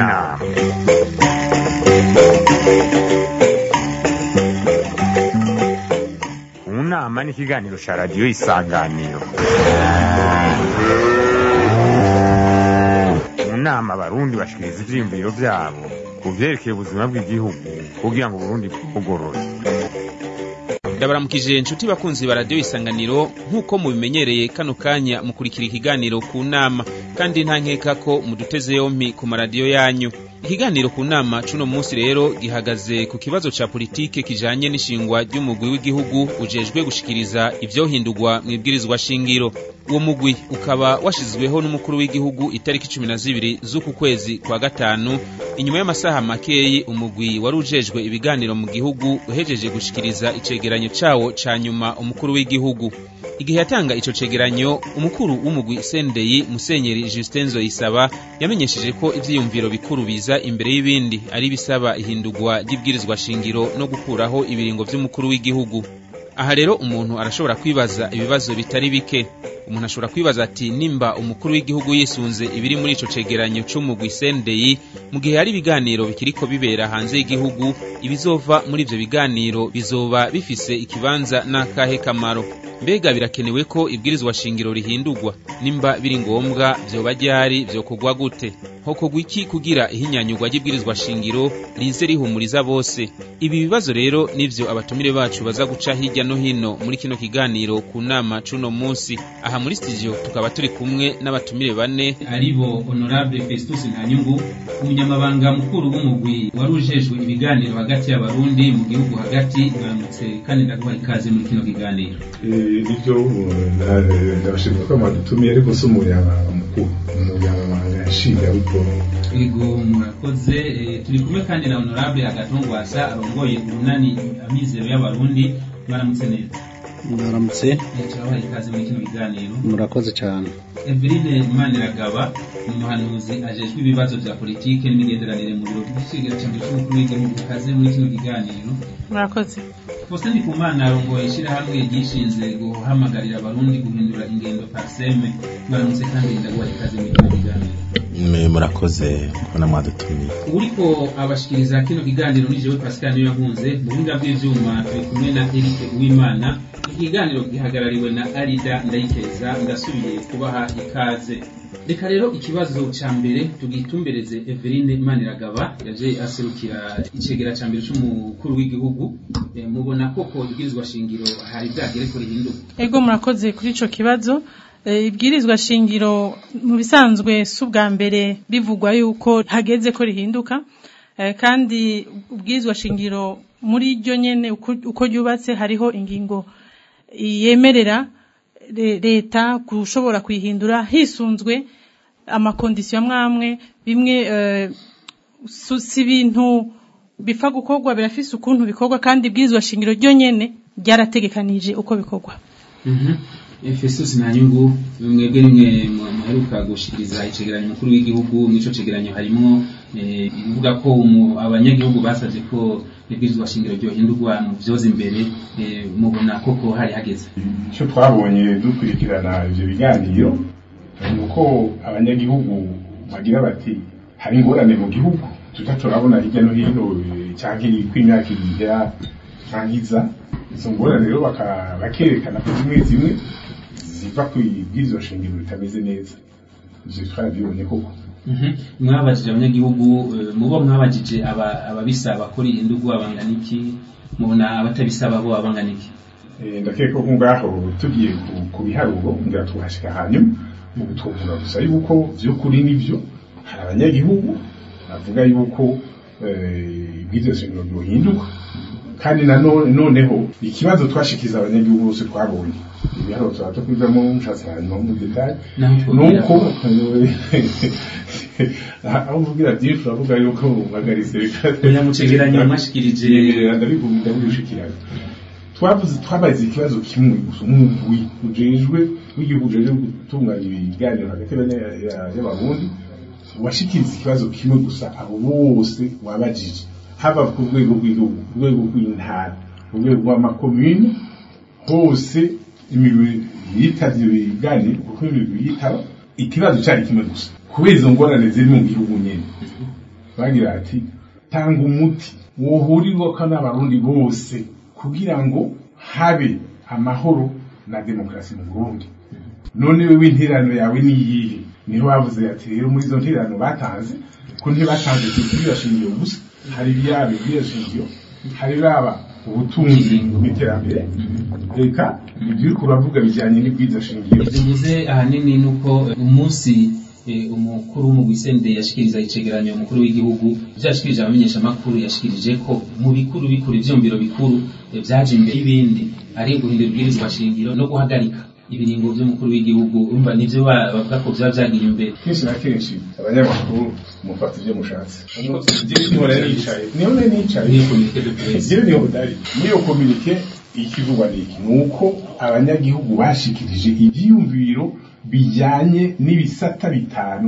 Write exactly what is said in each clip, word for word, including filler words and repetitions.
nama. Unama ni ikiganiro ca radiyo Isanganiro. Unama abarundi bashikiriza ivyiyumviro vyabo ku vyerekeye ubuzima bw'igihugu kugira ngo Burundi bugorore. Ndabaramukije inshuti bakunzi ba radiyo Isanganiro, nkuko mubimenyereye kano kanya mukurikira ikiganiro ku nama, kandi nta nkeka ko muduteze yompi ku maradiyo yanyu. Ikiganiro ku nama cuno munsi rero gihagaze ku kibazo ca politike kijanye n'ishingwa ry'umugwi w'igihugu ujejwe gushikiriza ivyohindurwa mw'ibwirizwa shingiro. Uwo mugwi ukaba washizweho n'umukuru w'igihugu itariki cumi na zibiri z'uku kwezi kwa gatanu, inyuma y'amasaha makeyi umugwi wari ujejwe ibiganiro mu gihugu uhejeje gushikiriza icegeranyo cawo ca nyuma umukuru w'igihugu. Igihe yatanga ico cegeranyo, umukuru w'umugwi Sendei Musenyeri Justin Zoisaba yamenyesheje ko ivyiyumviro bikuru biza imbere y'ibindi ari bisaba ihindurwa ry'ibwirizwa shingiro no gukuraho ibiringo vy'umukuru w'igihugu. Aha rero umuntu arashobora kwibaza ibibazo bitari bike. Umuntu ashobora kwibaza ati nimba umukuru w'igihugu yisunze ibiri muri ico cegeranyo c'umugwi Sendei mu gihe hari ibiganiro bikiriko bibera hanze y'igihugu, ibizova muri ivyo biganiro bizoba bifise ikibanza n'akahe kamaro? Mbega birakenewe ko ibwirizwa shingiro rihindurwa? Nimba biri ngombwa vyoba ryari, vyokorwa gute? Hokorwa iki kugira ihinyanyurwa ry'ibwirizwa shingiro rize rihumuriza bose? Ibi bibazo rero nivyo abatumire bacu baza guca hirya no hino muri kino kiganiro ku nama cuno munsi. Aha muri studio tukaba turi kumwe n'abatumire bane, aribo Honorable Festus Ntanyungu, umunyamabanga mukuru w'umugwi wari ujejwe ibiganiro hagati y'abarundi mu gihugu hagati. Baramutse kandi ndaguha ikaze muri kino kiganiro. Ibyo ndabashimira ko mwadutumiye, ariko si umunyamabanga mukuru, umunyamabanga yashinga ariko ego murakoze. Turi kumwe kandi na Honorable Agatongwasa arongoye urunani amizero y'abarundi. Baramutse neza. Baramutse. Turabaha ikaze muri kino kiganiro. Murakoze cyane. Eveline Maniragaba, umuhanuzi ajejwe ibibazo vya politike n'imigenderanire mu biro by'ikigega cy'umukuru w'igihugu, ikaze muri kino kiganiro. Murakoze. Faustin Ndikumana arongoye ishirahamwe ryishinze guhamagarira abarundi guhindura ingendo parseme. Baramutse kandi ndaguha ikaze muri kino kiganiro. Murakoze kubona mwadutumiye. Uriko abashikiriza kino kiganiro ni jewe Pascal Niyankunze, mu buhinga bw'ivyuma turi kumwe na Eric Uwimana. Ikiganiro gihagarariwe na Arida Ndayikeza. Ndasubiye kubaha ikaze. Reka rero ikibazo ca mbere tugitumbereze Eveline Maniragaba, yaje aserukira icegera ca mbere c'umukuru w'igihugu. E, mubona koko ibwirizwa shingiro hari byagere ko rihinduka? Ego murakoze kuri ico kibazo. E, ibwirizwa shingiro mu bisanzwe subwa mbere bivugwa yuko hageze ko rihinduka, e, kandi ubwirizwa shingiro muri ryo nyene uko, uko yubatse hariho ingingo yemerera leta gushobora kwihindura hisunzwe amakondisiyo amwamwe bimwe. Uh, si ibintu bifa gukorwa, birafise ukuntu bikorwa, kandi ibwirizwa shingiro ryo nyene ryarategekanije uko bikorwa. Mhm. Festus Ntanyungu, mwebwe nimwe muheruka gushikiriza icegeranyo mukuru w'igihugu. Nico cegeranyo harimo ivuga ko abanyagihugu basavye ko ibwirizwa shingiro ryo hindurwa mu vyoza imbere. Mubona koko hari hageze? icyo twabonye dukurikirana ivyo biganiro nuko abanyagihugu bagira bati hari ingorane mu gihugu tutaturabona hirya no hino, cyangwa kw'imyaka ihera cangiza izo ngorane rero bakerekana ko zimwe zimwe ziva kw'ibwirizwa shingiro ritameze neza. ivyo twarabyibonye koko. Mwabajije abanyagihugu, mubo mwabajije ababisaba ko rihindurwa bangana iki? Mubona abatabisaba bo abangana iki? Ndakeka ko ngaho tugiye ku biharuro ngira tuhashika hanyuma mu gutungura gusa yuko vy'ukuri nivyo hari abanyagihugu bavuga yuko ibwirizwa shingiro ryohinduka, kandi na noneho ikibazo twashikiza abanyagihugu bose twabonye ibiharuro twato kwizamo nshatse hanyuma mu detail nuko aho uvugira byinshi uravuga yuko umagarise umunyamucegeranyo mwashikirije ndabivuga ndabirushikirana. Twavuze twabaze ikibazo kimwe gusa, umugwi ujejwe w'igihugu ujejwe gutunganya ibiganiro hagati y'abarundi washikiriza ikibazo kimwe gusa, abo bose wabajije, haba ku rwego rw'igihugu, ku rwego rw'intara, ku rwego rw'amakomune, hose imibiri yitavye ibiganiro kuko imibiri yitaba ikibazo cyari kimwe gusa, kubera izo ngorane ziri mu gihugu nyene. bagira ati tanga umuti wohurirwako n'abarundi bose kugira ngo habe amahoro na demokarasi mu Burundi. None wewe interano yawe ni yihe? Niho bavuze ati rero muri izo nterano batanze ko ntibatanze kubwira shingiro gusa, hari byabe bwira shingiro, hari raba ubutunzi n'iterambere, reka ibyo kuravuga bijyanye n'ibwiza shingiro. Bivuze ahanini nuko umunsi umukuru w'umugwisende yashikiriza icegeranyo umukuru w'igihugu byashikirije abamenyesha makuru yashikirije ko mu bikuru bikuru ivyumviro bikuru byaje imbere y'ibindi ari guhindura ibwirizwa shingiro no guhagarika ibiringo by'umukuru w'igihugu. Urumva nivyo bavuga ko byavyagira imbere. Kenshi na kenshi abanyamakuru mufata ivyo mushatse. Niho rero yicaye niho rero yicaye niyo komite de presse niyo dari niyo communique ikivugwa n'iki nuko abanyagihugu bashikirije ivyumviro bijyanye n'ibisata bitanu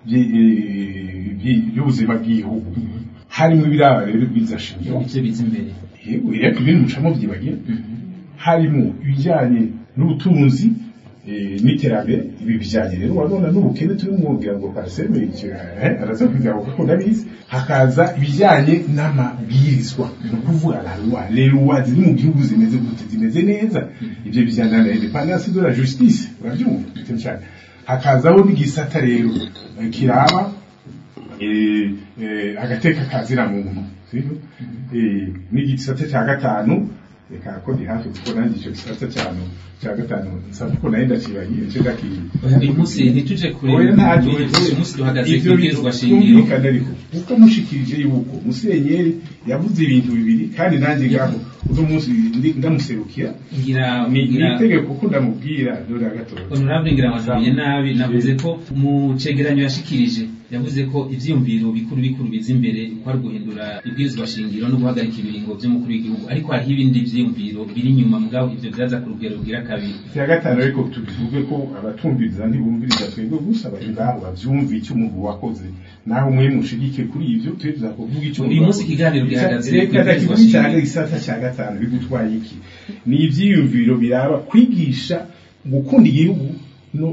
by'ubuzima bw'igihugu, harimo ibiraba rero bwiza shingiro ivyo biza imbere. Yego rero ibintu mucamo vyibagiye, harimo ibijyanye n'ubutunzi n'iterambere. Ibi bijyanye rero urabona n'ubukene turi mwumvira ngo parseme araza kwiga kuko ndabizi. Hakaza ibijyanye n'amabwirizwa, no kuvuga la loi les lois ziri mu gihugu zimeze gute, zimeze neza. Ibyo bijyana na independance de la justice, urabyumva cyane. Hakazaho n'igisata rero kiraba eh agateka kazira muntu, sibyo? Eh n'igisata cya gatanu reka ko ndi hafi kuko nanjye icyo gisata cyane cya gatanu nsaba ko naenda kibagiye cyo daki uyu munsi ntituje kure uyu munsi duhagaze kubwirizwa shingiro kuko mushikirije yuko musenyeri yavuze ibintu bibiri kandi nanjye ngaho uzo munsi ndamuserukira ngira ngira tegeko kuko ndamubwira dore agatora honorable ngira amajambo nabi navuze ko mu cegeranyo yashikirije yavuze ko ivyumviro bikuru bikuru biza imbere ko ari guhindura ibwirizwa shingiro no guhagarika ibiringo by'umukuru w'igihugu, ariko hari ibindi vyumviro biri nyuma mugabo ivyo byaza ku rugero rugira kabiri. Ya gatanu ariko tubivuge ko abatumviriza ntibumviriza twebwe gusa bari ngaho bavyumva icyo umuntu wakoze, naho mwe mushigike kuri ivyo tuza kuvuga icyo uyu munsi kiganiro gihagaze ibwirizwa shingiro isata cya gatanu bigutwaye iki. Ni ivyiyumviro biraba kwigisha gukunda igihugu no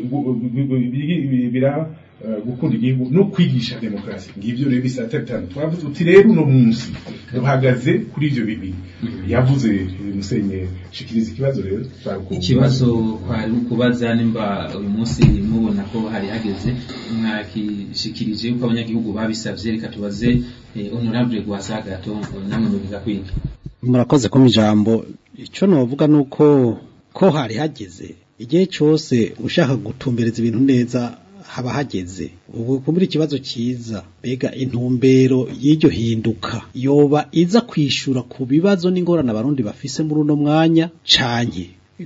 biraba gukunda igihugu no kwigisha demokarasi. Ngivyo rero bisata bitanu twavuze uti rero no munsi duhagaze kuri ivyo bibiri. Yavuze musenye shikiriza ikibazo rero ikibazo kwari kubaza nimba uyu munsi mubona ko hari hageze mwakishikirije uko abanyagihugu babisavye. Reka tubaze honorable Gwasagato namwe mubiza kwiga. Murakoze ko mijambo ico novuga nuko ko hari hageze igihe cyose ushaka gutumbereza ibintu neza haba hageze. Ubu kumuri ikibazo cyiza bega intumbero y'iryo hinduka yoba iza kwishura ku bibazo n'ingorane abarundi bafise muri uno mwanya canke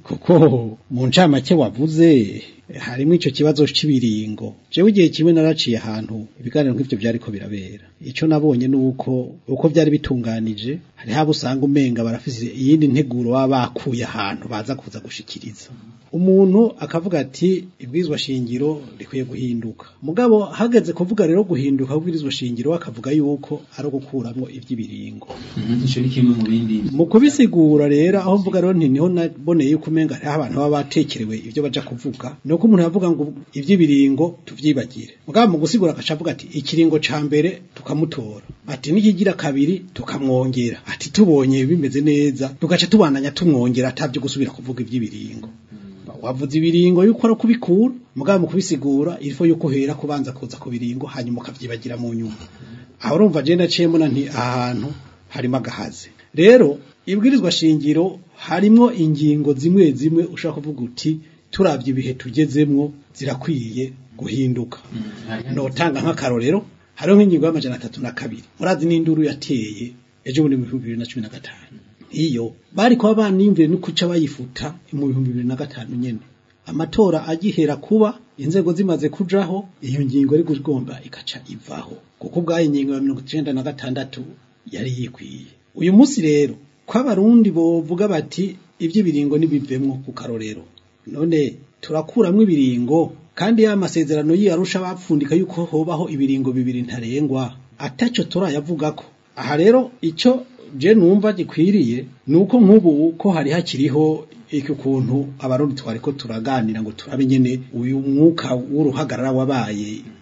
kuko mu ncamake wavuze harimo ico kibazo cy'ibiringo. Jewe igihe kimwe naraciye ahantu ibiganiro nk'ivyo byariko birabera, ico nabonye nuko uko byari bitunganije hari habo usanga umenga barafise iyindi nteguro baba bakuye ahantu baza kuza gushikiriza. Umuntu akavuga ati ibwirizwa shingiro rikwiye guhinduka, mugabo hageze kuvuga rero guhinduka ubwirizwa shingiro akavuga yuko ari gukuramwo ivy'ibiringo. Ico ni kimwe mu bindi mu kubisigura rero aho mvuga rero nti niho naboneye yuko umenga hari abantu baba batekerewe ivyo baja kuvuga, nuko umuntu yavuga ngo ivy'ibiringo tuvyibagire, mugabo mu gusigura akacavuga ati ikiringo ca mbere tukamutora, ati nikigira kabiri tukamwongera, ati tubonye bimeze neza tugaca tubandanya tumwongera atavyo gusubira kuvuga ivy'ibiringo. Wavuze ibiringo yuko ari kubikura, mugabo mu kubisigura ilfo yuko hera kubanza kuza ku biringo hanyuma ukavyibagira mu nyuma. Aho urumva je naciye mbona nti ahantu harimo agahaze. Rero ibwirizwa shingiro harimo ingingo zimwe zimwe ushaka kuvuga uti turavye ibihe tugezemwo zirakwiye guhinduka. Notanga nk'akarorero hariho nk'ingingo y'amajana atatu na kabiri murazi n'induru yateye ejo muri bibiri na cumi na gatanu. Iyo bari kwa banimvire no kuca bayifuta mu bihumbi bibiri na gatanu nyene amatora agihera kuba inzego zimaze kujaho, iyo ngingo ari gugomba ikaca ivaho kuko bwaye ingingo ya mirongo icenda na gatandatu yari yikwiye. Uyu munsi rero kwa barundi bovuga bati ivy'ibiringo nibivemwo ku karorero, none turakuramwe ibiringo kandi ya masezerano y'Arusha bapfundika yuko hobaho ibiringo bibiri ntarengwa ataco turayavugako. Aha rero ico je numva gikwiriye nuko nk'ubu ko hari hakiriho iki kuntu abarundi twariko turaganira ngo turabe nyene uyu mwuka w'uruhagarara wabaye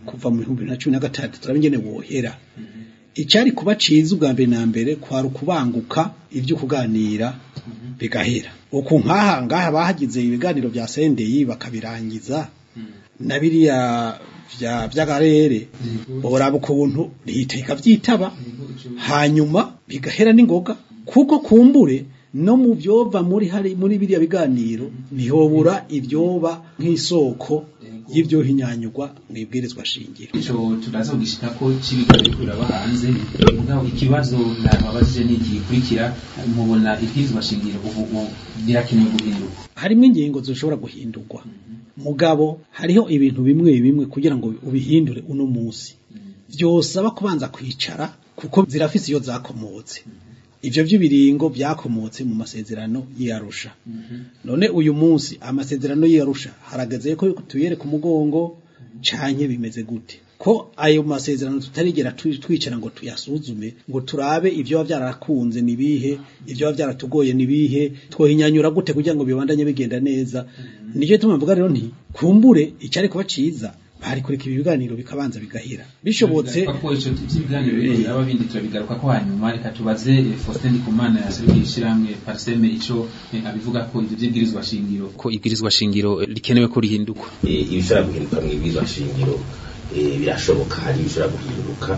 kuva mu bihumbi bibiri na cumi na gatatu turabingene wohera icari kuba ciza ubwa mbere na mbere kwari ukubanguka ivyo kuganira bigahera uku nkaha ngaha bahagize ibiganiro vya sendeyi bakabirangiza na biriya vya vyagarere boraba ukuntu lihiteka vyitaba hanyuma bigahera n'ingoga kuko kumbure no mu vyova muri hari muri biriya biganiro nihobura ivyoba nk'isoko y'ivyo hinyanyugwa mwibwirizwa shingiro ico turaza kugishika ko cibikore kuraba hanze mugabo ikibazo nababajije n'igikurikira mubona ibwirizwa shingiro ubu birakenewe guhinduka harimo ingingo zishobora guhindurwa mugabo hariho ibintu bimwe bimwe kugira ngo ubihindure uno munsi vyosaba kubanza kwicara kuko zirafise iyo zakomotse ivyo vy'ibiringo byakomotse mu masezerano y'Arusha none uyu munsi amasezerano y'Arusha harageze ko tuyere ku mugongo canye bimeze gute ko ayo masezerano tutarigera twicara ngo tuyasuzume ngo turabe ivyo byarakunze nibihe ivyo byaratugoye nibihe twohinyanyura gute kugira ngo bibandanye bigenda neza nije tumvuga rero nti kumbure icari kuba ciza bari kureka ibiganiro bikabanza bigahira bishobotse ko ico ibiganiro aba bindi turabigaruka ko hanyuma reka tubaze Faustin Ndikumana yasubishiramwe parseme ico abivuga ko ivyo byibwirizwa shingiro ko ibwirizwa shingiro rikenewe ko rihindukwa ibishara guhinduka mu ibwirizwa shingiro birashoboka hari ibishara guhinduka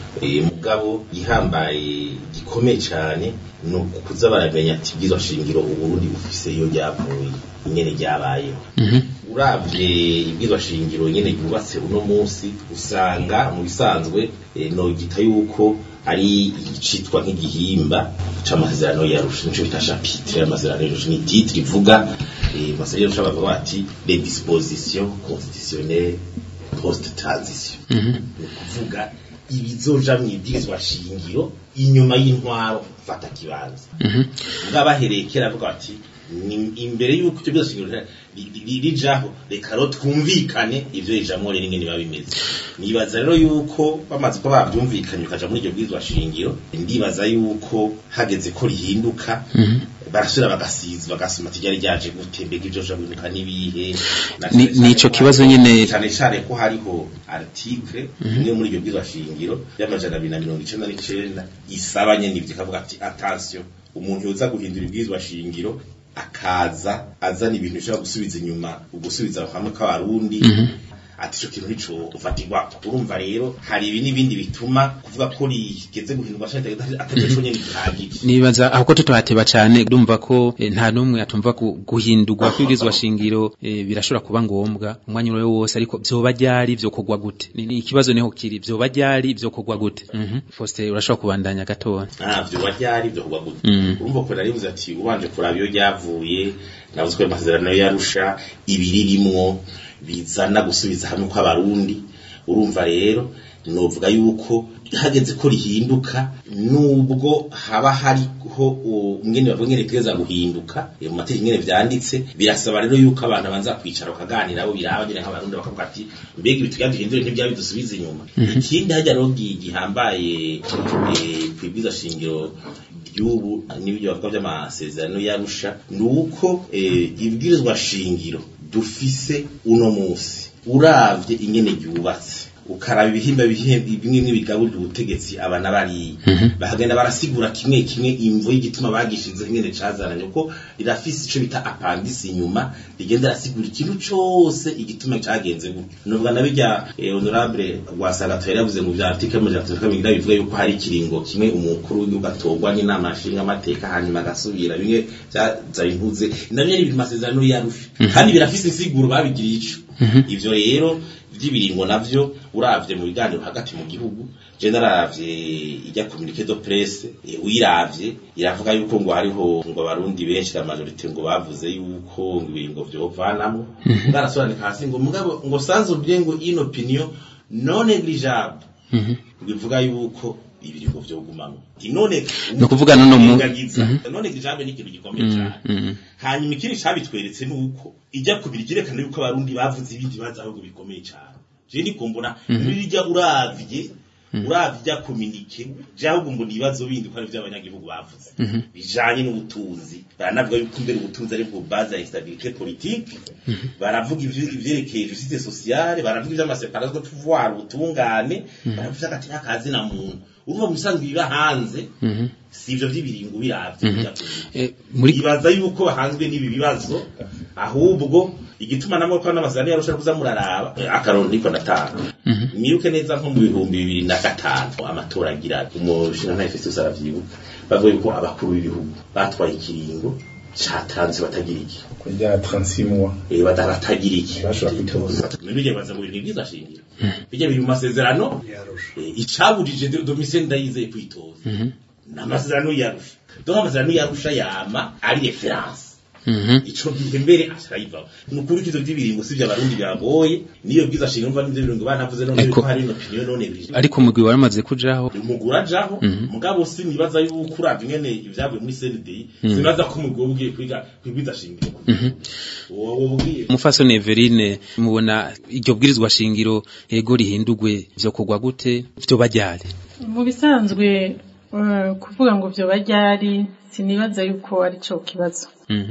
mugabo gihambaye gikomeye cyane no kuza baramenya ati ibwirizwa shingiro uburundi bufise iyo ryavuye nyene ryabayeho uravye ibwirizwa shingiro nyene yubatse uno munsi usanga mu bisanzwe no gita yuko ari icitwa nk'igihimba c'amasezerano y'Arusha nico bita chapitre y'amasezerano y'Arusha ni titre ivuga amasezerano y'Arusha bavuga bati les dispositions constitutionnelles post transition kuvuga ibizoja mu ibwirizwa shingiro inyuma y'intwaro fata kibanza bwabaherekera avuga bati imbere yuko cyo byose rijaho reka ro twumvikane ivyo ijamwo rero ingene babimeze nibaza rero yuko bamaze ko bavyumvikanye ukaja muri iryo bwirizwa shingiro ndibaza yuko hageze ko rihinduka barasura bagasiza bagasoma tijari ryaje gutembega ivyo jabuka nibihe nico kibazo nyene cyane cyane ko hariho article imwe muri iryo bwirizwa shingiro y'amajana abiri na mirongo icenda n'icenda isaba nyene ivyo kavuga ati attention umuntu yoza guhindura ibwirizwa shingiro akaza azana ibintu bishobora gusubiza inyuma ugusubiza hamwe k'abarundi ati cyo kintu nico ufatirwa urumva rero hari ibi n'ibindi bituma kuvuga ko rigeze guhindurwa cyane atageco nyene gihagije nibaza aho ko tutateba cyane ndumva ko e, nta numwe atumva guhindurwa kwigizwa shingiro e, birashobora kuba ngombwa umwanya uri wose ariko byoba ryari byo kogwa gute ni ikibazo neho kiri byoba ryari byo kogwa gute mhm Faustin urashobora kubandanya gatoya ah byoba ryari byo kogwa gute urumva ko nari buze ati ubanje kuraba iyo ryavuye navuze ko amasezerano y'Arusha ibiririmwo bizana gusubiza hamwe kw'abarundi urumva rero novuga yuko hageze ko rihinduka nubwo haba hariho umwene bavungene teza guhinduka mu mategeko nyene vyanditse birasaba rero yuko abantu banza kwicara bakaganira abo birabagire nk'abarundi bakavuga ati mbega ibituga duhindure ntibyabi dusubiza inyuma ikindi hajya rero gihambaye kwibwiza shingiro ry'ubu n'ibyo bavuga by'amasezerano y'Arusha nuko ibwirizwa shingiro dufise uno munsi uravye ingene ryubatse ukaraba ibihimba bihimba bimwe n'ibigaburira ubutegetsi abana bari bahagenda barasigura kimwe kimwe imvo y'igituma bagishize ingene cazaranye uko irafise ico bita appendix inyuma rigenda rasigura ikintu cyose igituma cagenze gutyo nuvuga nabijya honorable Rwasagatwa yaravuze mu bya article mu gatatu kabingira bivuga yuko hari kiringo kimwe umukuru w'igihugu atogwa n'inama nshinga amateka hanyuma gasubira bimwe byazari impuze nabyo ni bimasezerano y'Arusha kandi birafise insiguro babigiriye ico ivyo rero by'ibiringo navyo uravye mu biganiro hagati mu gihugu je naravye ijya communiqué de presse uyiravye iravuga yuko ngo hariho ngo abarundi benshi la majorité ngo bavuze yuko ngo ibiringo vyo vanamo ngarasobanika hasi ngo mugabo ngo sans oublier ngo une opinion non négligeable bivuga yuko ibiringo vyo gumamo inone no kuvuga none mu none gijabe ni kintu gikomeye cyane hanyuma ikindi cyabitweretse nuko ijya kubigirekana yuko abarundi bavuze ibindi baza ahubwo bikomeye cyane je ndi kumbona birijya uravye uravya communique jaho ngo nibazo bindi ko ari by'abanyagihugu bavuze bijanye n'ubutunzi baranavuga yuko imbere ubutunzi ari bwo base ya stabilité politique baravuga ivyerekeye justice sociale baravuga ivy'amaseparation de pouvoir ubutungane baravuga ati akazi na muntu urumva musanzwe biba hanze sivyo vy'ibiringo biravye muri ibaza yuko bahanzwe n'ibi bibazo ahubwo igituma namwe ko n'amasezerano yarusha kuza muraraba akarondo iko natanga niruke neza nko mu bihumbi bibiri na gatanu amatora agira umushina na Festus aravyibuka bavuye ko abakuru b'ibihugu batwaye ikiringo catanze batagira iki kujya trente-six mois eh bataragira iki bashobora kwitoza nibije baza mu bintu byiza shingira bijya biri mu masezerano icabujije Domitien Ndayizeye kwitoza n'amasezerano yarusha donc amasezerano yarusha yama ari reference ico gihe mbere asharayiva nukuri kizo by'ibiringo sivya abarundi byagoye niyo bwiza shinga umva n'ivyo biringo banavuze none ko hari no opinion none bije ariko mugwi waramaze kujaho umugura jaho mugabo si nibaza yuko uravye ngene ivyavuye muri C N D sinaza ko umugwi ubwiye kwiga kwibwiza shingiro wowe ubwiye Mufasoni Everine mubona iryo bwirizwa shingiro yego rihindurwe vyo kugwa gute vyo bajyare mu bisanzwe kuvuga ngo vyo bajyari sinibaza yuko ari cyo kibazo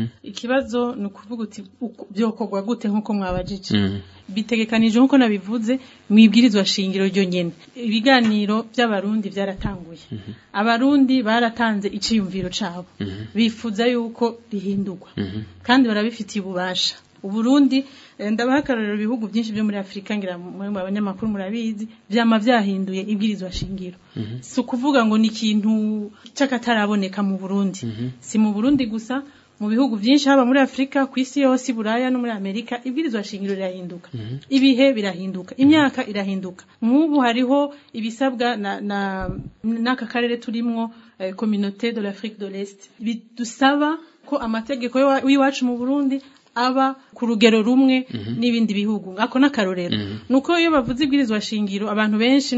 ikibazo ni ukuvuga uti byokorwa gute nkuko mwabajije bitegekanije nkuko nabivuze mwibwirizwa shingiro ryo nyene ibiganiro by'abarundi byaratanguye abarundi baratanze iciyumviro cabo bifuza yuko rihindurwa kandi barabifitiye ububasha uburundi ndabahakararira ibihugu byinshi byo muri Afrika ngira mu abanyamakuru murabizi byama byahinduye ibwirizwa shingiro si ukuvuga ngo ni ikintu cyakataraboneka mu Burundi si mu Burundi gusa mu bihugu byinshi haba muri Afrika ku isi yose Buraya no muri Amerika ibwirizwa shingiro rirahinduka ibihe birahinduka imyaka irahinduka nk'ubu hariho ibisabwa na n'aka karere turimwo eh, communauté de l'Afrique de l'Est bidusaba ko amategeko y'iwacu mu Burundi aba ku rugero rumwe n'ibindi bihugu ngako nakarorero nuko iyo bavuze ibwirizwa shingiro abantu benshi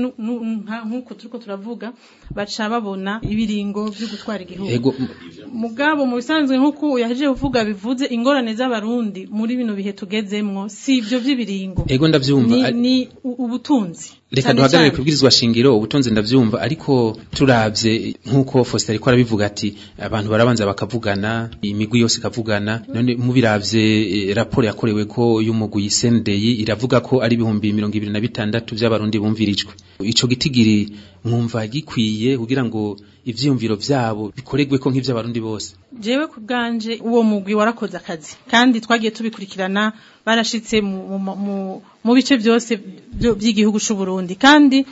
nkuko turiko turavuga baca babona ibiringo byo gutwara igihugu mugabo mu bisanzwe nkuko yaje uvuga bivuze ingorane z'abarundi muri bino bihe tugezemwo si ibyo by'ibiringo ego ndavyumva ni ubutunzi reka duhagarare kubwirizwa shingiro ubutunzi ndavyumva ariko turavye nkuko Foster ariko arabivuga ati abantu barabanza bakavugana imigwi yose ikavugana none mubiravye e, raporo yakorewe ko y'umugwi C N D iravuga ko ari ibihumbi mirongo ibiri na bitandatu by'abarundi bumvirijwe ico gitigiri mwumva gikwiye kugira ngo ivyumviro vyabo bikoregwe ko nk'ivy'abarundi bose jewe kubganje uwo mugwi warakoze akazi kandi twagiye tubikurikirana barashitse mu mu mu bice byose by'igihugu cy'u Burundi kandi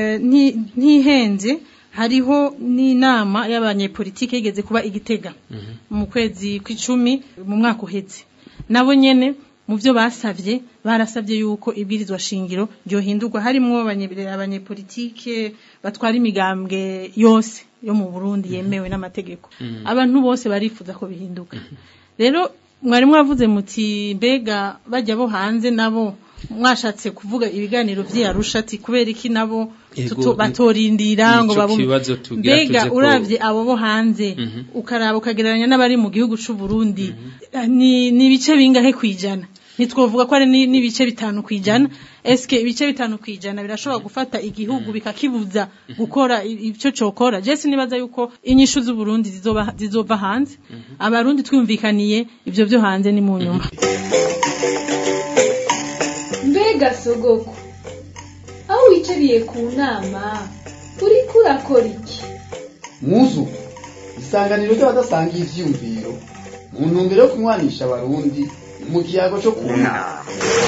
ntihenze hariho n'inama y'abanyepolitike yigeze kuba igitega mu kwezi kw'icumi mu mwaka uheze nabo nyene mu byo basavye barasavye yuko ibwirizwa shingiro ryo hindurwa harimo abanyepolitike batwara imigambwe yose yo mu Burundi yemewe n'amategeko abantu bose barifuza ko bihinduka rero mwari mwavuze muti mbega bajya bo hanze nabo mwashatse kuvuga ibiganiro vy'Arusha ati kubera iki nabo batorindira ngo babo mbega uravye abo bo hanze ukaraba ukagereranya n'abari mu gihugu c'u Burundi ni ni bice bingahe kwijana nitwovuga ko ari nibice bitanu kwijana eske ibice bitanu kwijana birashobora gufata igihugu bikakibuza gukora icyo cokora je sinibaza yuko inyishu z'u Burundi zizoba zizova hanze abarundi twumvikaniye ivyo byo hanze ni mu nyuma mbega sogoko aho wicariye ku nama uri kurakora iki muzu isanganiro ry'abadasangiye ivyumviro mu ntumbero yo kunywanisha abarundi mu kiyago cyo kunama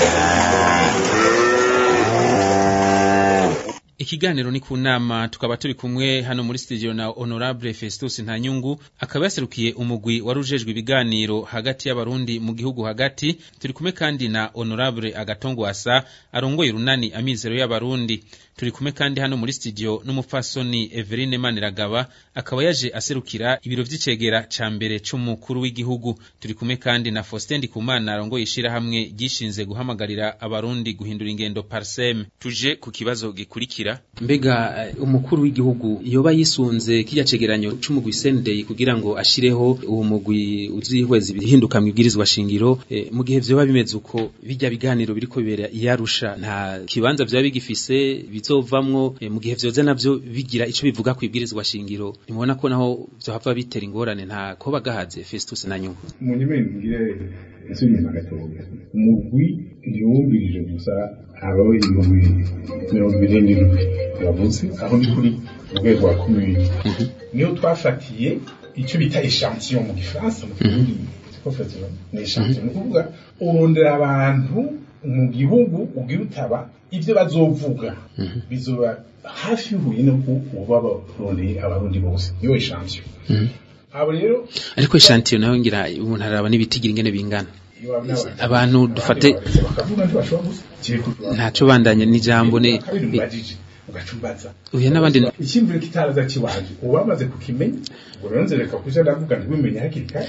ikiganiro ni kunama tukaba turi kumwe hano muri studio na Honorable Festus Ntanyungu akaba yaserukiye umugwi warujejwe ibiganiro hagati y'abarundi mu gihugu hagati turi kumwe kandi na Honorable Agatongwasa arongoye runani amizero y'abarundi turi kumwe kandi hano muri studio n'umufasoni Everine Maniragaba akaba yaje aserukira ibiro vy'icegera ca mbere c'umukuru w'igihugu turi kumwe kandi na Faustin Ndikumana arongoye ishira hamwe gishinze guhamagarira abarundi guhindura ingendo Parsem tuje ku kibazo gikurikira gushigikira mbega uh, umukuru w'igihugu yoba yisunze kijya cegeranyo c'umugwi Sendey kugira ngo ashireho uwo mugwi uzihweza ibihinduka mu ibwirizwa shingiro eh, mu gihe vyoba bimeze uko bijya biganiro biriko bibera iyarusha nta kibanza vyoba bigifise bizovamwo eh, mu gihe vyoza navyo bigira ico bivuga ku ibwirizwa shingiro nimubona ko naho vyohava bitera ingorane nta ko bagahaze Festus na nyungu mu nyemeni ngire nsubire magatoya umugwi ndiwumbirije gusa abo ibihumbi mirongo ibiri n'indwi bavuze aho ni kuri urwego rwa komune niyo twafatiye icyo bita echantillon mu gifaransa mu kirundi ni echantillon ni ukuvuga urondera abantu mu gihugu ugira utaba ibyo bazovuga bizoba hafi y'uhuye no kuba barondeye abarundi bose niyo echantillon abo rero ariko echantillon nayo ngira umuntu araba n'ibitigira ingene bingana abantu dufate ntaco bandanye n'ijambo ne ugacumbaza uya nabandi ikimvire kitaraza kiwanje ubamaze kukimenya ngo ronzereka kuja ndavuga ndibimenya hakiri kare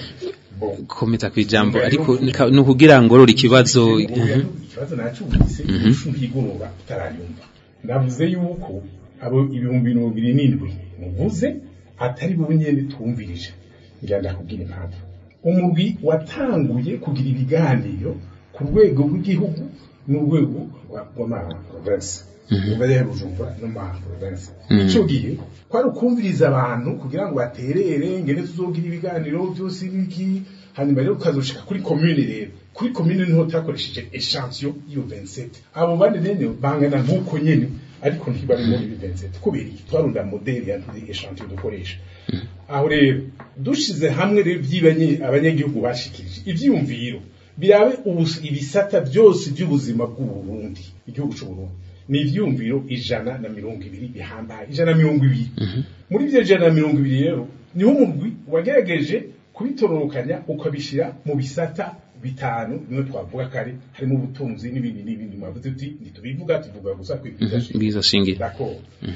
komeza kwijambo ariko no kugira ngo rori kibazo ikibazo nacubise ishungigoroba utarayumva ndavuze yuko abo ibihumbi mirongo ibiri n'indwi muvuze atari bo nyene twumvirije ngira ndakubwira impamvu umugwi watanguye kugira ibiganiro ku rwego rw'igihugu n'urwego rw'amaprovinsi ubere Bujumbura no ma province ico gihe kwari ukumviriza abantu kugira ngo baterere ngene tuzogira ibiganiro byose biki hanyuma rero kazoshika kuri commune rero kuri commune niho takoresheje echantillon yo vingt-sept abo bandi nene bangana nkuko nyene ariko ntibari muri vingt-sept kubera iki twarunda modeli ya echantillon dukoresha aho rero dushize hamwe rero byibanye abanyagihugu bashikirije ivyumviro birabe ibisata byose by'ubuzima bw'u Burundi igihugu cy'u Burundi ni ivyumviro ijana na mirongo ibiri bihambaye ijana na mirongo ibiri muri byo ijana na mirongo ibiri rero niho umugwi wagerageje kubitororokanya ukabishira mu bisata bitanu niyo twavuga kare harimo ubutunzi n'ibindi n'ibindi mwavuze uti ntitubivuga tuvuga gusa kwibwiza shingiro d'accord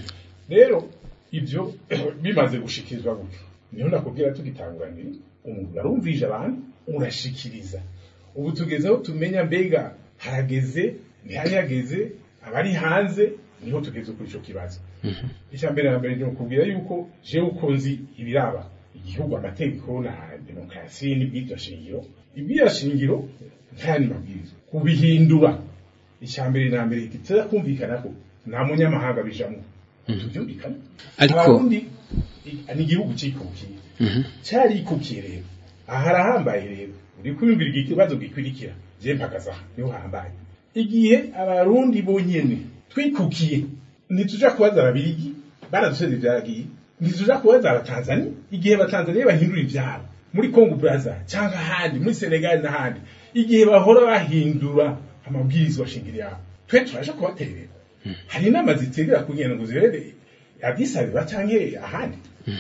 rero ibyo bimaze gushikizwa gutyo niho nakubwira tugitanguranira umugwi arumvije abantu urashikiriza ubu tugezeho tumenya mbega harageze ntihanyageze abari hanze niho tugeze kuri ico kibazo icya mbere na mbere cyo kubwira yuko je uko nzi ibiraba igihugu amategeko na demokrasi n'ibwirizwa shingiro ibwirizwa shingiro ntani mabwiriza kubihindura icya mbere na mbere kiteza kumvikana ko nta munyamahanga bijamwe tubyumvikana ariko ni igihugu cyikukiye cyari ikukiye rero aharahambaye rero uri kwiyumvira ikibazo gikwirikira je mpakaza niho hambaye igihe abarundi bonyene twikukiye ntituja kubaza ababirigi baraduseze ibyagiye ntituja kubaza abatanzania igihe abatanzania bahindura ivyabo muri Congo Brazza cyangwa handi muri Senegal n'ahandi igihe bahora bahindura amabwirizwa shingiro yabo twe turaje kubaterera hari n'amazitega kugenda ngo zirebe abisabira canke ahandi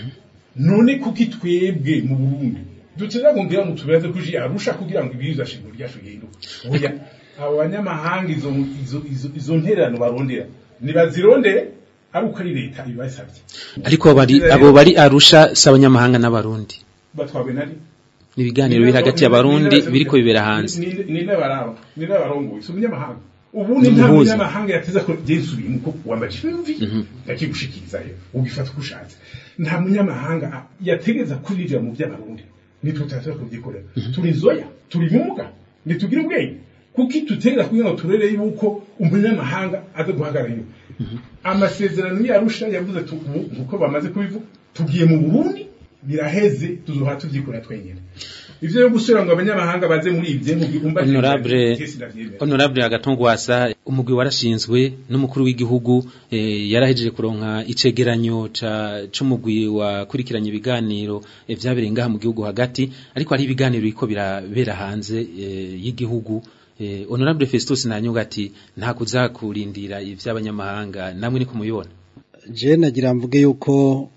none kuki twebwe mu Burundi dutera kumbira mu tubaze kuji arusha kugira ngo ibwirizwa shingiro ryacu gihinduke oya abo banyamahanga izo izo izo nterano barondera nibazirondere ari uko ari leta ibasabye ariko bari abo bari arusha sabanyamahanga n'abarundi batwabe nari nibiganiro biri hagati y'abarundi biriko bibera hanze ni n'abaraba ni n'abarongoye so munyamahanga ubundi nta munyamahanga yateza ko byensubiye muko wambaje mvi yakigushikiriza yo ubifata kushatse nta munyamahanga yategeza kurijya mu by'abarundi nitutaza kubyikora turi zoya turi mumuga nitugira ubwenge kuki tutera kugira ngo turere yuko umunyamahanga aza guhagarara amasezerano yarusha yavuze uko bamaze kubivuga tugiye mu Burundi biraheze tuzoha tuvyikora twenyene ivyo yo gusura ngo abanyamahanga baze muri ivyo nk'ugumba honorable honorable agatongwasa umugwi warashinzwe n'umukuru w'igihugu eh, yarahejeje kuronka icegeranyo ca c'umugwi wakurikiranye ibiganiro eh, vyabereye ngaha mu gihugu hagati ariko ari ibiganiro biko birabera hanze eh, y'igihugu eh, honorable Festus Nanyuga ati nta kuzakurindira ivy'abanyamahanga namwe ni kumuyibona je nagira mvuge yuko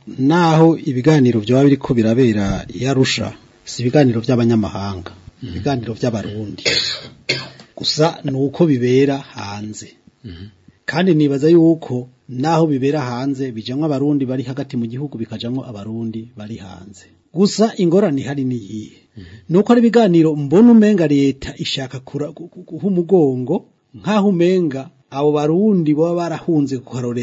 naho ibiganiro byo biriko birabera yarusha si ibiganiro by'abanyamahanga ibiganiro by'abarundi gusa nuko bibera hanze kandi nibaza yuko naho bibera hanze bijamwe abarundi bari hagati mu gihugu bikajamwe abarundi bari hanze gusa ingorane hari niyihe nuko ari ibiganiro mbona umenga leta ishaka guha umugongo nkaho umenga abo barundi baba barahunze ku karorero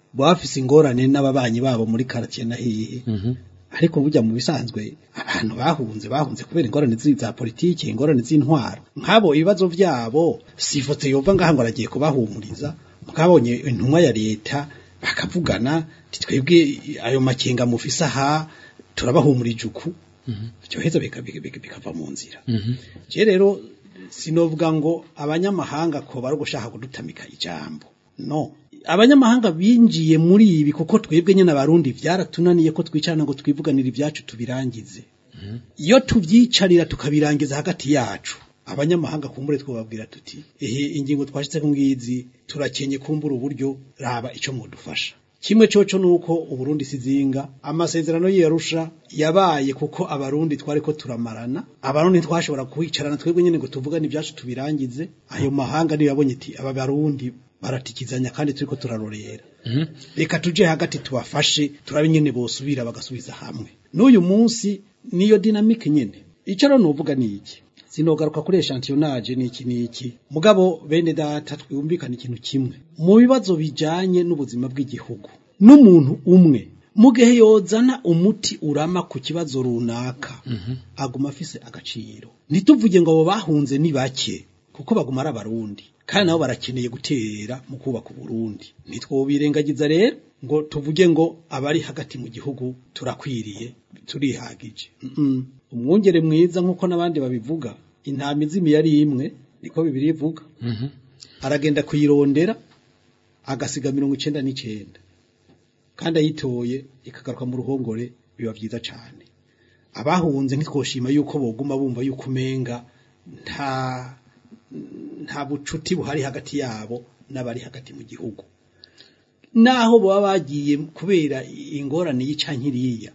bafise ingorane n'ababanyi babo muri quartier na hihi ariko burya mu bisanzwe abantu bahunze bahunze kubera ingorane za politiki ingorane z'intwaro nkabo ibibazo vyabo sifote yova ngaha ngo aragiye kubahumuriza mukabonye intumwa ya leta bakavugana twebwe ayo makenga mufisa ha turabahumurije uku byo heza bikava mu nzira je rero sinovuga ngo abanyamahanga ko bari gushaka kudutamika ijambo no abanyamahanga binjiye muri ibi kuko twebwe nyene abarundi vyaratunaniye ko twicarana ngo twivuganira ibyacu tubirangize iyo tuvyicarira tukabirangiza hagati yacu abanyamahanga kumbure twobabwira tuti ehe ingingo twashitse ku ngizi turakenye kumbura uburyo raba ico modufasha kimwe coco nuko uburundi sizinga amasezerano y'Arusha yabaye kuko abarundi twari ko turamarana abarundi twashobora kwicarana twebwe nyene ngo tuvugane ibyacu tubirangize ayo mahanga niyo yabonye ati aba barundi baratikizanya kandi turiko turarorera reka mm -hmm. tuje hagati tubafashe turabe nyene bosubira bagasubiza hamwe n'uyu munsi niyo dynamique nyene ico rero novuga niki sinogaruka kuri echantillonnage niki niki mugabo bene data twumvikana ikintu kimwe mu bibazo bijanye n'ubuzima bw'igihugu n'umuntu umwe mugehe yozana umuti urama ku kibazo runaka mm -hmm. aguma afise agaciro nituvuge ngo abo bahunze ni bake kuko baguma ari abarundi kandi nabo barakeneye gutera mu kubaka Burundi nitwobirengagiza rero ngo tuvuge ngo abari hagati mu gihugu turakwiriye turihagije mm -mm. umwungere mwiza nkuko nabandi babivuga intama izimi yari imwe niko bibiri ivuga mm -hmm. aragenda kuyirondera agasiga mirongo icenda n'icenda kandi ayitoye ikagaruka mu ruhongore biba vyiza cane abahunze ntitwoshima yuko boguma bumva yuko umenga nta nta bucuti buhari hagati yabo n'abari hagati mu gihugu naho baba bagiye kubera ingorane y'icankiriya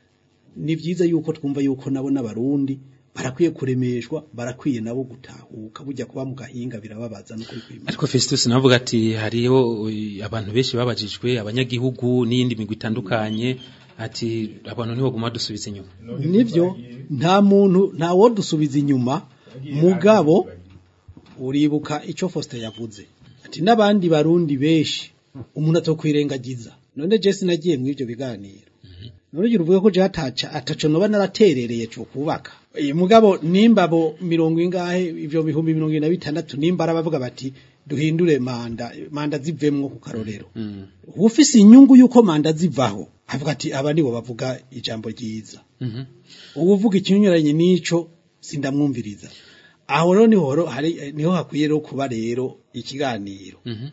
ni vyiza yuko twumva yuko nabo n'abarundi barakwiye kuremeshwa barakwiye nabo gutahuka bujya kuba mu gahinga birababaza no kuri kwima ariko Festus navuga ati hariho abantu benshi babajijwe abanyagihugu n'indi migwi itandukanye ati abantu niho guma dusubiza inyuma nivyo nta muntu nta wo dusubiza inyuma mugabo uribuka ico Foster yavuze ati nabandi barundi beshi umuntu atokwirengagiza none je sinagiye mu ivyo biganiro none uruvuga ko je ataca ataco noba naraterereye cyo kubaka e, mugabo nimbabo mirongo ingahe ivyo bihumbi mirongo ine na bitandatu nimbara bavuga bati duhindure manda manda zivemwo ku karorero mm. ufise inyungu yuko manda zivaho avuga ati aba nibo bavuga ijambo ryiza mhm uvuga ikinyuranye nico sindamwumviriza aho rero niho hari niho hakwiye rero kuba rero ikiganiro mhm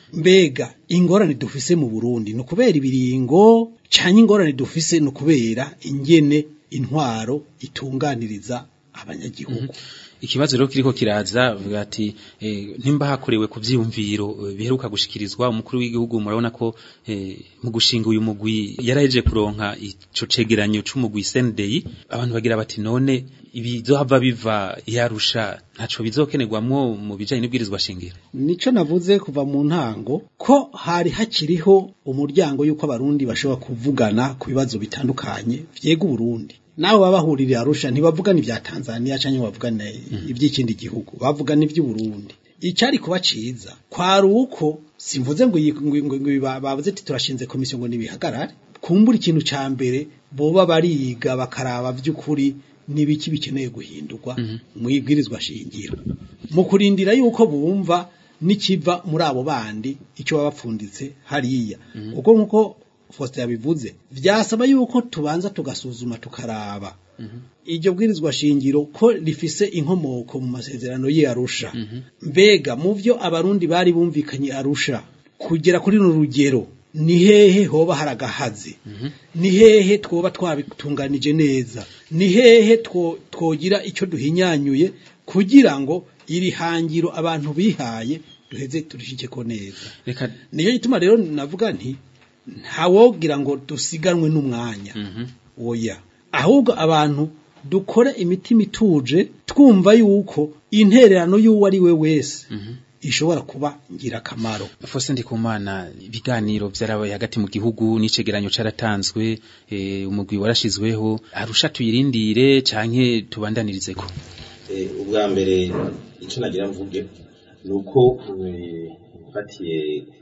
mbega ingorane dufise mu Burundi no kubera ibiringo canye ingorane dufise no kubera ingene intwaro itunganiriza abanyagihugu mm -hmm. ikibazo rero kiriko kiraza vuga ati eh, nimba hakorewe kuvyiyumviro eh, biheruka gushikirizwa umukuru w'igihugu murabona ko eh, mu gushinga uyu mugwi yaraheje kuronka ico cegeranyo c'umugwi C N D I abantu bagira bati none ibizohava biva yarusha ntaco bizokenerwamwo mu bijanye n'ibwirizwa shingiro nico navuze kuva mu ntango ko hari hakiriho umuryango yuko abarundi bashobora kuvugana ku bibazo bitandukanye vyega Burundi naho babahurira Arusha ntibavugana ibya Tanzania canke bavugana iby'ikindi gihugu bavugana iby'u Burundi icari kuba ciza kwari uko simvuze ngo bavuze ati turashinze komisiyo ngo nibihagarare kumbura ikintu ca mbere boba bariga bakaraba vy'ukuri nibiki bikeneye guhindurwa mu ibwirizwa shingiro mu kurindira yuko bumva nikiva muri abo bandi icyo babapfunditse hariya uko nkuko Foster yabivuze vyasaba yuko tubanza tugasuzuma tukaraba iryo bwirizwa shingiro ko rifise inkomoko mu masezerano y'Arusha mbega mu vyo abarundi bari bumvikanye Arusha kugera kuri no rugero ni hehe hoba haragahaze ni hehe twoba twabitunganije neza ni hehe twogira icyo duhinyanyuye kugira ngo iri hangiro abantu bihaye duheze turishike ko neza reka niyo ituma rero navuga nti ntawogira ngo dusiganwe n'umwanya oya ahubwo abantu dukore imitima ituje twumva yuko intererano y'uwo ari we wese ishobora kuba ngira kamaro Fose Ndikumana ibiganiro byarabaye hagati mu gihugu n'icegeranyo caratanzwe e, umugwi warashizweho Arusha tuyirindire canke tubandanirize ko eh ubwa mbere ico nagira mvuge nuko mfatiye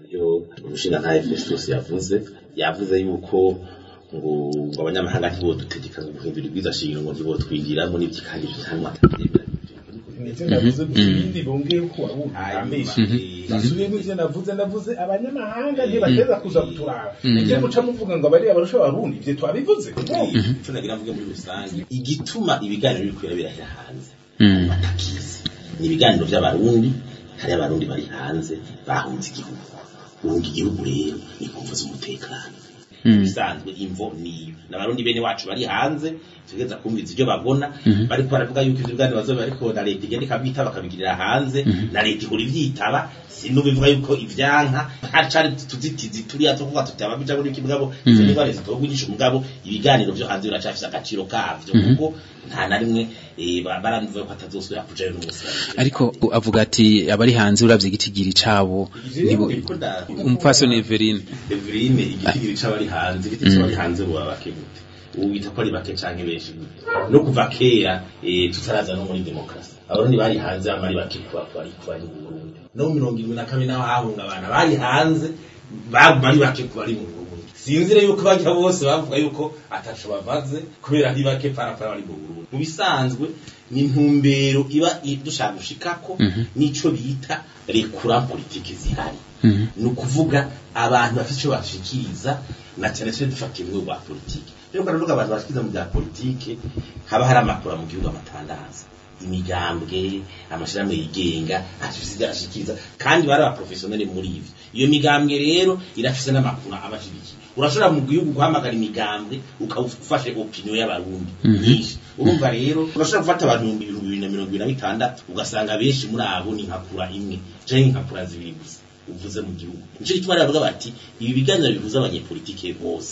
ibyo umushinga nta Festus yavuze yavuze yuko ngo abanyamahanga ntibo dutegeka ngo guhindura ibwiza shingiro ngo ntibo twigiramo n'ibyo kandi bitanwa ndetse navuze ibindi bongeye ko abameshe basubiye n'ivyo navuze navuze abanyamahanga ntibateza kuza kuturaba ivyo muca muvuga ngo abari abarusha abarundi ivyo twabivuze ico nagira mvuge muri rusange igituma ibiganiro biri kwirabira hanze batakizi ni ibiganiro by'abarundi hari abarundi bari hanze bahunze igihugu urunga igihugu rero ni kumva z'umutekano bisanzwe imvo niyo n'abarundi bene wacu bari hanze tugeza kumviza ibyo babona bari ko baravuga yuko ivyo biganiro bazoba ariko na leta igende kabita bakabigirira hanze na leta ihora ivyitaba sino bivuga yuko ivyanka hacari tuzitizi turiya tuvuga tutaba bija muri kimugabo izo ni bari zitogwigisha umugabo ibiganiro byo hanze biracafise agaciro kavyo kuko nta na rimwe baranduye ko atazosubira kujayo n'umunsi ariko avuga ati abari hanze uravye igitigiri cabo umupfasoni Everine Everine igitigiri c'abari hanze igitigiri c'abari hanze bo babakebute ubita ko ari bake canke benshi no kuva kera tutaraza no muri demokrasi abarundi bari hanze amari bake kwa kwari kwari mu Burundi no mirongo irindwi na kabiri naho hahunga abana bari hanze bari bake kwari mu Burundi sinzire yuko bajya bose bavuga yuko ataco bavaze kubera ari bake parapara bari mu Burundi mu bisanzwe ni ntumbero iba dushaka gushikako nico bita rekura politiki zihari no kuvuga abantu bafite ico bashikiza na cyane cyane dufatiye mu rwa politiki rero baravuga abantu bashikiza mu bya politiki haba hari amakuru mu gihugu amatandaza imigambwe amashirahamwe yigenga afite ashikiza kandi bari aba professionnel muri ivyo iyo migambwe rero irafise n'amakuru abashigiki urashobora mu gihugu guhamagara imigambwe ukawufashe opinion y'abarundi nyinshi urumva rero urashobora gufata abantu ibihumbi bibiri na mirongo ibiri na bitandatu ugasanga benshi muri abo ni nkakura imwe canke nkakura zibiri gusa uvuze mu gihugu nico gituma baravuga bati ibi biganiro bihuza abanyepolitike bose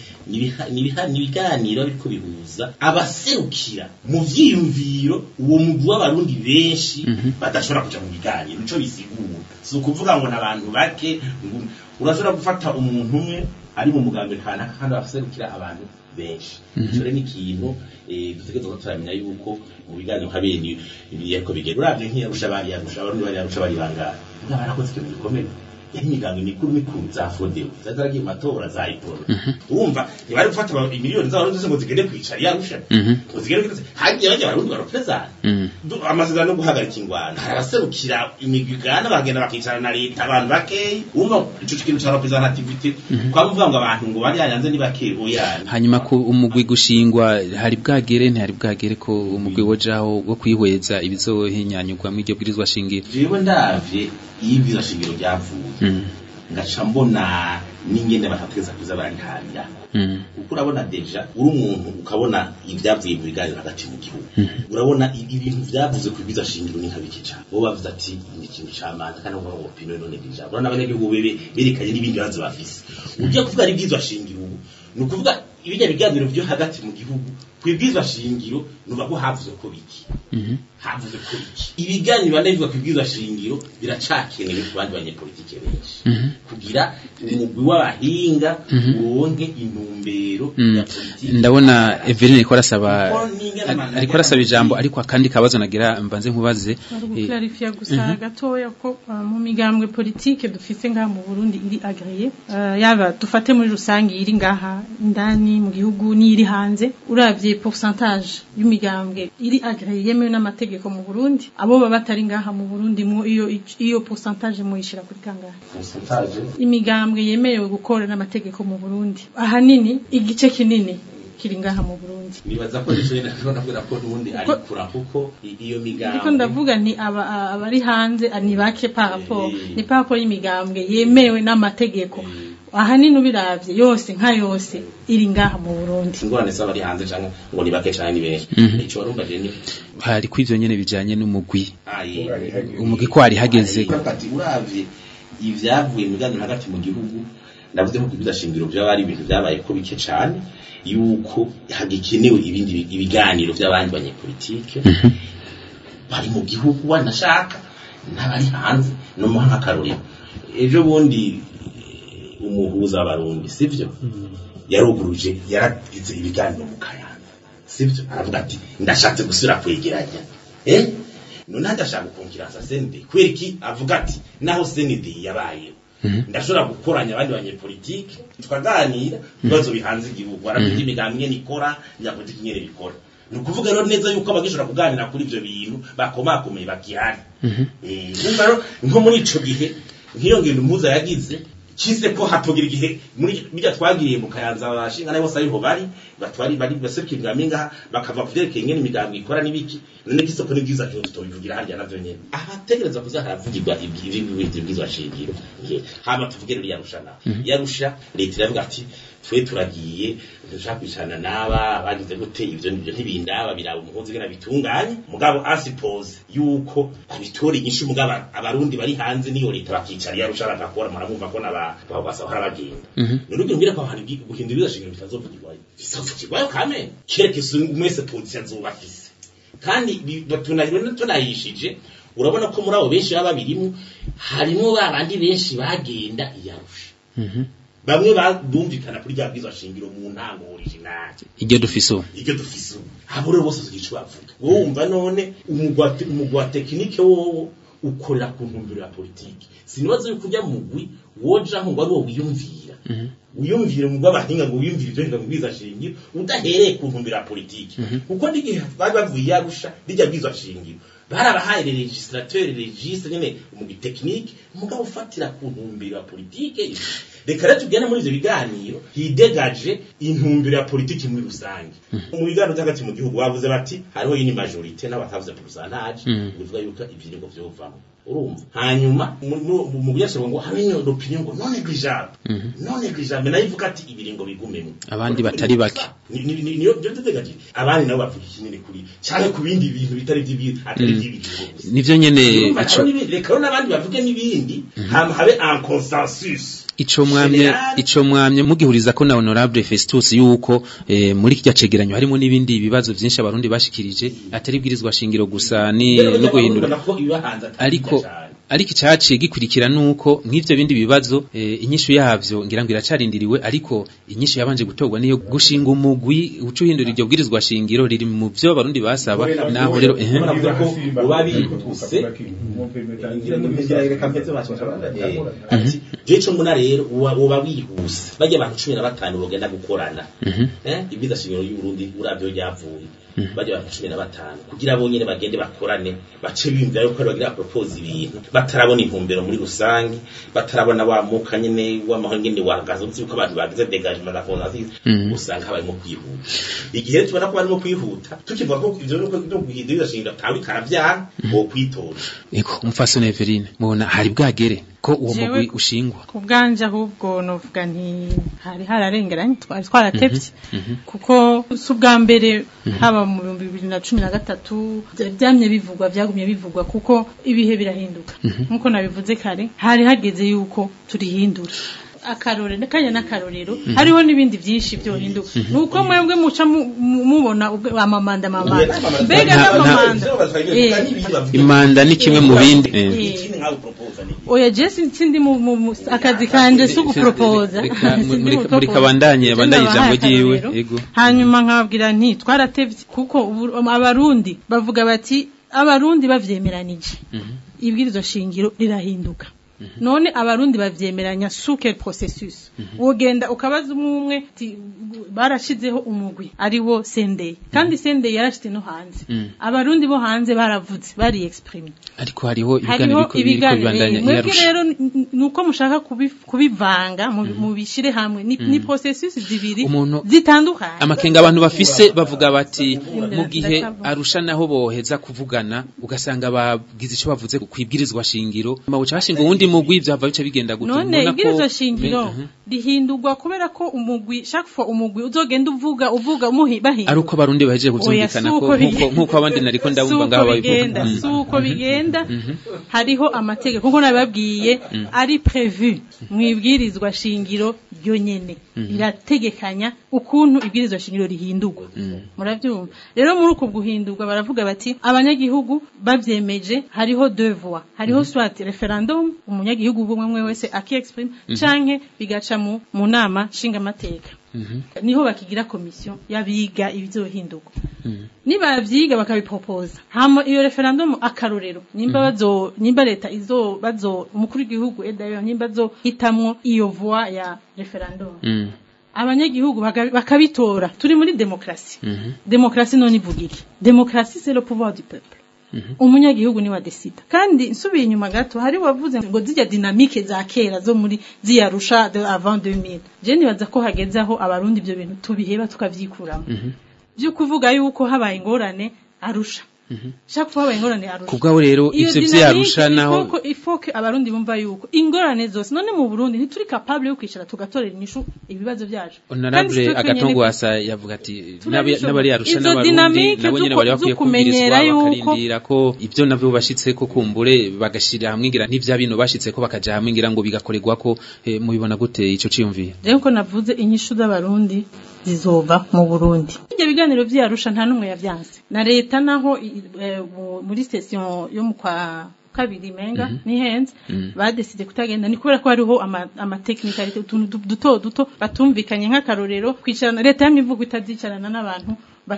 ni ibiganiro biriko bihuza abaserukira mu vyiyumviro uwo mugwi w'abarundi benshi badashobora kuja mu biganiro nico bisigura si ukuvuga ngo n'abantu bake urashobora gufata umuntu umwe ari mu mugambi kanaka kandi abaserukira abantu benshi ico rero ni ikintu dutegerezwa ko turamenya yuko mu biganiro nka bene ibiyeko bigera uravye nk'iyarusha bari yarusha abarundi bari yarusha bari bangana barakoze ikintu gikomeye imigango mikuru mikuru za fodeo zazaragiye matora za iporo urumva ntibari gufata imiliyoni z'abarundi ngo zigende kwicara yarusha uzigende hagiye bajya abarundi baropezana amasezerano no guhagarika ingwano araserukira imigigana bagenda bakicara na leta abantu bakeye urumva ico kintu ca representativity kwamuvuga ngo abantu ngo bari yanze ni bakeye oyana hanyuma ko umugwi gushingwa hari bwagere ntihari bwagere ko umugwi wojaho wo kwihweza ibizohinyanyugwa mu iryo bwirizwa shingiro jewe ndavye ibwirizwa shingiro ryavuye ngaca mbona n'ingene batategeza kuza bari hariya kuko urabona deja uri umuntu ukabona ibyavuye mu biganiro hagati mu gihugu urabona ibintu byavuze ku bwiza shingiro ni nkabiki cyane bo bavuze ati ni ikintu cy'amanza kandi ngo opinion none deja urabona abanyagihugu bebe berekanye n'ibindi bazo bafise ujya kuvuga ari bwiza shingiro ni ukuvuga ibijya biganiro byo hagati mu gihugu kwibwiza shingiro nuba ko havuze ko biki havuze ko biki ibiganiro banavuga kwibwiza shingiro biracakenewe ku bandi banyepolitike benshi kugira umugwi w'abahinga uronke intumbero ya politiki ndabona Everine ariko arasaba ariko arasaba ijambo ariko akandi kabazo nagira mbanze nkubaze clarifia gusa gatoya ko mu migambwe politike dufise ngaha mu Burundi iri agréé yaba dufate muri rusangi iri ngaha ndani mu gihugu ni iri hanze uravye pourcentage y'imigambwe iri agréé yemewe n'amategeko mu Burundi abo baba batari ngaha mu Burundi mu iyo iyo pourcentage mu ishira kuri kangahe pourcentage imigambwe yemewe gukora n'amategeko mu Burundi ahanini igice kinini kiri ngaha mu Burundi nibaza ko ico yena nshobora kugira ko n'ubundi ari kura kuko iyo migambwe niko ndavuga ni abari hanze ni bake par rapport ni par rapport y'imigambwe yemewe n'amategeko ahanini ubiravye yose nka yose iri ngaha mu Burundi ingorane z'abari hanze canke ngo ni bake cyane ni benshi ico warumva je ni hari kwivyo nyene bijanye n'umugwi umugwi ko ari hageze ati uravye ivyavuye mu biganiro hagati mu gihugu ndavuze ko kubiza shingiro by'abari ibintu byabaye ko bike cyane yuko hagikenewe ibindi ibiganiro by'abandi banyepolitike bari mu gihugu wanashaka n'abari hanze no mu hakarorero ejo bundi umuhuza w'abarundi sivyo yaruguruje yaragize ibiganiro mu Kayanza sivyo aravuga ati ndashatse gusura kwegeranya eh none ndashaka konkiransa sende kweriki avuga ati naho senede yabaye ndashobora gukoranya abandi banyepolitike tukaganira ibibazo bihanze igihugu baravuga imigambi nyene ikora nyapolitike nyene bikora ni ukuvuga rero neza yuko abagishobora kuganira kuri ivyo bintu bakomakomeye bakihari eh nko muri ico gihe nk'iyo ngendo impuza yagize kize ko hatogira igihe muri bijya twagiriye mu Kayanza abashinga nabo sariho bari batwari bari baserukira minga bakava kuvyerekeye ingene imigambi ikora nibiki none kisoko ni bwiza cyo tubivugira harya navyo nyene abategereza kuzaharavugirwa ibyo bwizwa shingiro hama tuvugire yarushana yarusha leta iravuga ati twe turagiye dushaka kwicana naba bagize gute ivyo nibyo ntibindaba biraba umuhozi gena bitunganye mugabo asipose yuko abitori nyinshi mugabo abarundi bari hanze niyo leta bakicara yarusha bakakora muramumva ko naba basahara bagenda nurugero ngira ko hari guhindura bizashingiro bitazovugirwa bisavugirwa kame kereke mwese polisi azobafise kandi batunahirwe tunahishije urabona ko muri abo benshi baba birimo harimo babandi benshi bagenda iyarusha bamwe badumvikana kuri rya bwiza shingiro mu ntango original iryo dufiso iryo dufiso abo rero bose tugicu bavuga wowe umva none umugwa umugwa technique wowo ukorera ku ntumbero ya politiki sinibazo yuko kujya mugwi woja ngo ari wo wiyumvira wiyumvire mu babahinga ngo wiyumvire ibyo ngo bwiza shingiro udahereye ku ntumbero ya politiki kuko ndigihe bari bavuye yarusha rijya bwiza shingiro barabahaye legislateur registre nyene mu technique mugabo ufatira ku ntumbero ya politiki reka rero tugenda muri ivyo biganiro hidegaje intumbero ya politiki muri rusange mu biganiro by'agati mu gihugu bavuze bati hariho yini majorité n'abatavuze pourcentage bivuga yuko ibyiringo vyovamo urumva hanyuma mu byashoboye ngo habe no opinion ngo non négligeable non négligeable nayivuga ati ibiringo bigumemo abandi batari bake niyo byo tudegaje abandi nabo bavuga ikinene kuri cyane ku bindi bintu bitari by'ibintu atari by'ibintu nivyo nyene ico reka n'abandi bavuge n'ibindi hama habe un consensus ico mwamye ico mwamye mugihuriza ko na honorable Festus yuko eh, muri kijya cegeranyo harimo nibindi bibazo byinshi abarundi bashikirije atari bwirizwa shingiro gusa ni no guhindura ariko ariko cyaciye gikurikira nuko nk'ivyo bindi bibazo eh, inyishu yavyo ngira ngo iracarindiriwe ariko inyishu yabanje gutogwa niyo gushinga umugwi ucuhindura iryo bwirizwa shingiro riri mu byo abarundi basaba naho rero eh jecho muna rero uba wihuse bajya abantu cumi na batanu bagenda gukorana eh ibiza shingiro y'Urundi uravyo ryavuye bajya abantu cumi na batanu kugira bonyene bagende bakorane bace bimvira yuko bagira propose ibintu batarabona intumbero muri rusangi batarabona wa muka nyene w'amahangene wagaza uko abantu bagize dégagement la fondation usanga barimo kwihuta igihe tubona ko barimo kwihuta tukivuga ko ivyo nuko byo guhindura shingiro tawe karavyana wo kwitora eko umfasone Everine mubona hari bwagere ko uwo mugwi ushingwa kubganje ahubwo novuga nti hari hararengeranye twari twaratevye kuko subwa mbere haba mu bibiri na cumi na gatatu byamye bivugwa byagumye bivugwa kuko ibihe birahinduka nkuko nabivuze kare hari hageze yuko turihindura akarore nakanya nakarorero hariho nibindi byinshi byo hinduka nuko mwembwe muca mubona amamanda mamanda mbega n'amamanda imanda ni kimwe mu bindi oya Jesse sindi mu akazi kanje so gupropose muri kabandanye abandanye ijambo giwe yego hanyuma nkababwira nti twaratevye kuko abarundi bavuga bati abarundi bavyemeranije ibwirizo shingiro rirahinduka none abarundi bavyemeranya suke processus wogenda ukabaza umwe barashizeho umugwi ari wo Sendey kandi Sendey yarashite no hanze abarundi bo hanze baravuze bari exprime ariko hariho ibiganiro bibandanya yarusha mwebwe rero nuko mushaka kubivanga mu bishire hamwe ni processus zibiri zitandukanye amakenga abantu bafise bavuga bati mu gihe arusha naho boheza kuvugana ugasanga bagize ico bavuze kwibwirizwa shingiro mawuca hashinga uwundi mugwi byava bice bigenda gutuma none ibwirizwa shingiro rihindurwa kubera ko umugwi chaque fois umugwi uzogenda uvuga uvuga umuhi bahinda ari uko abarundi baheje kuvyumvikana ko nkuko nkuko abandi nariko ndabumva ngaho babivuga suko bigenda hariho amategeko kuko nababwiye ari prévu mwibwirizwa shingiro ryo nyene irategekanya ukuntu ibwirizwa shingiro rihindurwa muravyumva rero muri uko guhindurwa baravuga bati abanyagihugu bavyemeje hariho deux voix hariho soit referendum umunyagihugu bumwe wese aki exprime canke bigaca mu mu nama shinga mateka niho bakigira kommission yabiga ibizohindurwa niba byiga bakabipropoza hama iyo referendum akarorero nimba bazo nimba leta izo bazo umukuru w'igihugu edayo nimba zo hitamwo iyo voix ya referendum abanyagihugu bakabitora turi muri demokrasi demokrasi none ivugiki demokrasi c'est le pouvoir du peuple umunyagihugu ni wa decide kandi nsubiye inyuma gato hari wavuze ngo zijya dynamique za kera zo muri ziyarusha de avant deux mille je nibaza ko hageze aho abarundi ibyo bintu tubiheba tukavyikuramo byo kuvuga yuko habaye ingorane arusha shaka kuba ingorane arusha kubgaho rero ivyo vyarusha naho ifoke abarundi bumva yuko ingorane zose none mu Burundi ntituri capable yo kwicara tugatorera inishu ibibazo byaje honorable agatongo wasa yavuga ati nabari yarusha n'abarundi nabo nyene bari bakwiye kubirizwa bakarindira ko ivyo navyo bashitse ko kumbure bagashira hamwe ngira n'ivya bino bashitse ko bakaja hamwe ngira ngo bigakorerwa ko eh, mubibona gute ico ciyumviye rero ko navuze inyishu z'abarundi zizova mu Burundi ibyo biganiro vyarusha nta numwe yavyanse na leta naho e, muri session yo mu kwa kabiri menga mm -hmm. ni henze mm -hmm. badeside kutagenda ni kubera ko hariho ama, ama technicality utuntu duto duto batumvikanye nk'akarorero kwicarana leta y'imivugo itazicarana n'abantu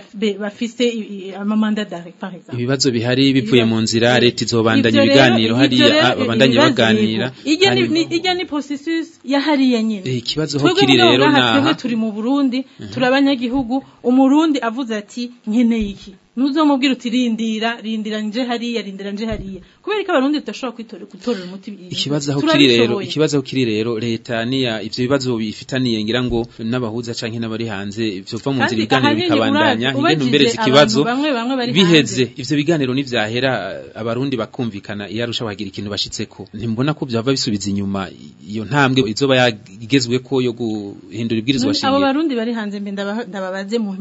bafise amamanda d'arrêt par exemple ibibazo bihari bivuye mu nzira leta izobandanya ibiganiro hari abandanye baganira ijya ni processus ya hariya nyine ikibazo ho kiri rero na turi mu Burundi turabanyagihugu umurundi avuze ati nkeneye iki nuzomubwira uti rindira rindira nje hariya rindira nje hariya kubera ko abarundi tutashobora kwitorera gutorera umuti ikibazo aho kiri rero ikibazo aho kiri rero leta niya ivyo bibazo bifitaniye ngira ngo n'abahuza canke n'abari hanze ivyo va mu nzira biganiro bikabandanya ingene umbereza ikibazo biheze ivyo biganiro nivyahera abarundi bakumvikana iyarusha bagira ikintu bashitseko ntimbona ko byava bisubiza inyuma iyo ntambwe izoba yagezweko yo guhindura ibwirizwa shingiro abo barundi bari hanze mbe ndababaze mu